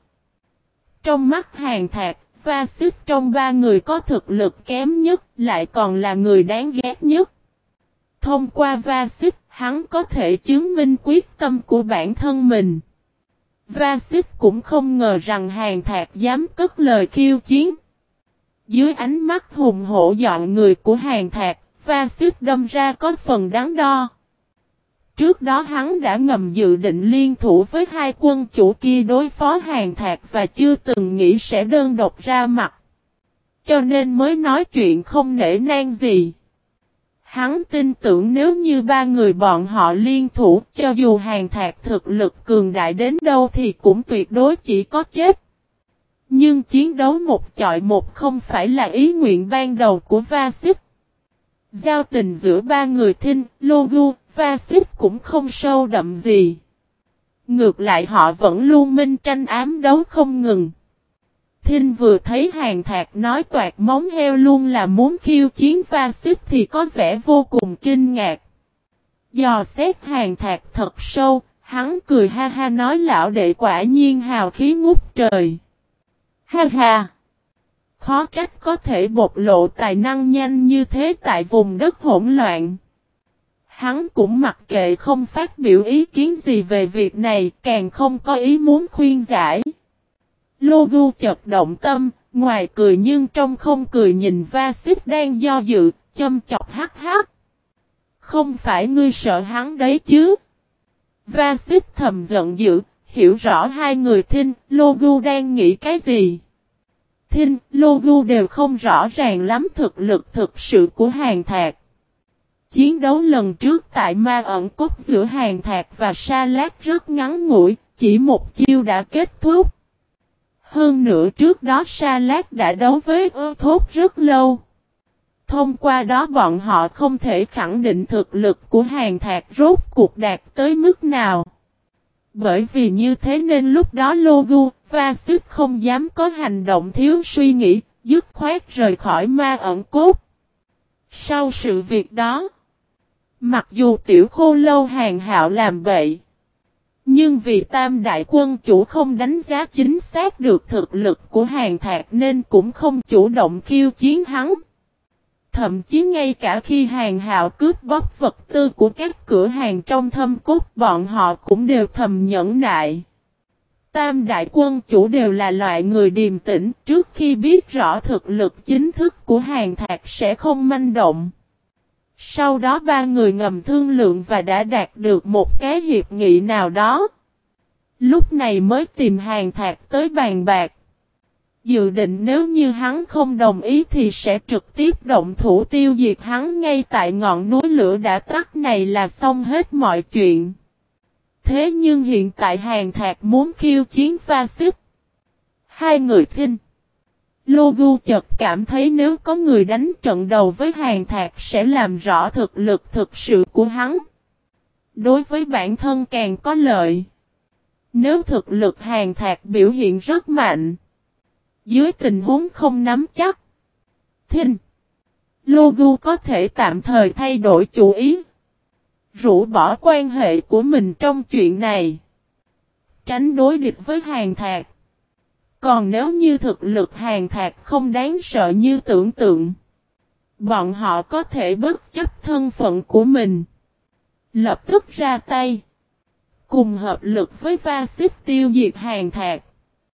Trong mắt Hàn Thạc, Va-xích trong ba người có thực lực kém nhất, lại còn là người đáng ghét nhất. Thông qua Va-xích, hắn có thể chứng minh quyết tâm của bản thân mình. Va-xích cũng không ngờ rằng Hàn Thạc dám cất lời khiêu chiến. Dưới ánh mắt hùng hổ dọn người của Hàn Thạc, Va-xích đâm ra có phần đắn đo. Trước đó hắn đã ngầm dự định liên thủ với hai quân chủ kia đối phó Hàn Thạc và chưa từng nghĩ sẽ đơn độc ra mặt. Cho nên mới nói chuyện không nể nang gì. Hắn tin tưởng nếu như ba người bọn họ liên thủ, cho dù Hàn Thạc thực lực cường đại đến đâu thì cũng tuyệt đối chỉ có chết. Nhưng chiến đấu một chọi một không phải là ý nguyện ban đầu của Va-xích. Giao tình giữa ba người Thinh, Logu, Va-xích cũng không sâu đậm gì. Ngược lại họ vẫn luôn minh tranh ám đấu không ngừng. Thinh vừa thấy Hàn Thạc nói toạc móng heo luôn là muốn khiêu chiến Va-xích thì có vẻ vô cùng kinh ngạc. Dò xét Hàn Thạc thật sâu, hắn cười ha ha nói lão đệ quả nhiên hào khí ngút trời. Ha ha! Khó trách có thể bộc lộ tài năng nhanh như thế tại vùng đất hỗn loạn. Hắn cũng mặc kệ không phát biểu ý kiến gì về việc này, càng không có ý muốn khuyên giải. Logu chợt động tâm, ngoài cười nhưng trong không cười nhìn Va-xích đang do dự, châm chọc hắc hắc. Không phải ngươi sợ hắn đấy chứ? Va-xích thầm giận dữ, hiểu rõ hai người Thinh, Logu đang nghĩ cái gì. Thinh, Logu đều không rõ ràng lắm thực lực thực sự của Hàn Thạc. Chiến đấu lần trước tại Ma Ẩn Cốt giữa Hàn Thạc và Sa Lát rất ngắn ngủi, chỉ một chiêu đã kết thúc. Hơn nữa trước đó Sa Lát đã đấu với Ơ Thốt rất lâu. Thông qua đó bọn họ không thể khẳng định thực lực của Hàn Thạc rốt cuộc đạt tới mức nào. Bởi vì như thế nên lúc đó Logu, Vasit không dám có hành động thiếu suy nghĩ, dứt khoát rời khỏi Ma Ẩn Cốt. Sau sự việc đó, mặc dù Tiểu Khô Lâu Hàn Hạo làm bậy, nhưng vì Tam Đại Quân Chủ không đánh giá chính xác được thực lực của Hàn Thạc nên cũng không chủ động khiêu chiến hắn. Thậm chí ngay cả khi Hàn Hạo cướp bóc vật tư của các cửa hàng trong Thâm Cốt, bọn họ cũng đều thầm nhẫn nại. Tam Đại Quân Chủ đều là loại người điềm tĩnh, trước khi biết rõ thực lực chính thức của Hàn Thạc sẽ không manh động. Sau đó ba người ngầm thương lượng và đã đạt được một cái hiệp nghị nào đó. Lúc này mới tìm Hàn Thạc tới bàn bạc. Dự định nếu như hắn không đồng ý thì sẽ trực tiếp động thủ tiêu diệt hắn ngay tại ngọn núi lửa đã tắt này là xong hết mọi chuyện. Thế nhưng hiện tại Hàn Thạc muốn khiêu chiến Vasit. Hai người thinh. Logu chợt cảm thấy nếu có người đánh trận đầu với Hàn Thạc sẽ làm rõ thực lực thực sự của hắn. Đối với bản thân càng có lợi. Nếu thực lực Hàn Thạc biểu hiện rất mạnh. Dưới tình huống không nắm chắc. Thinh. Logu có thể tạm thời thay đổi chủ ý. Rũ bỏ quan hệ của mình trong chuyện này. Tránh đối địch với Hàn Thạc. Còn nếu như thực lực Hàn Thạc không đáng sợ như tưởng tượng. Bọn họ có thể bất chấp thân phận của mình. Lập tức ra tay. Cùng hợp lực với Vasit tiêu diệt Hàn Thạc.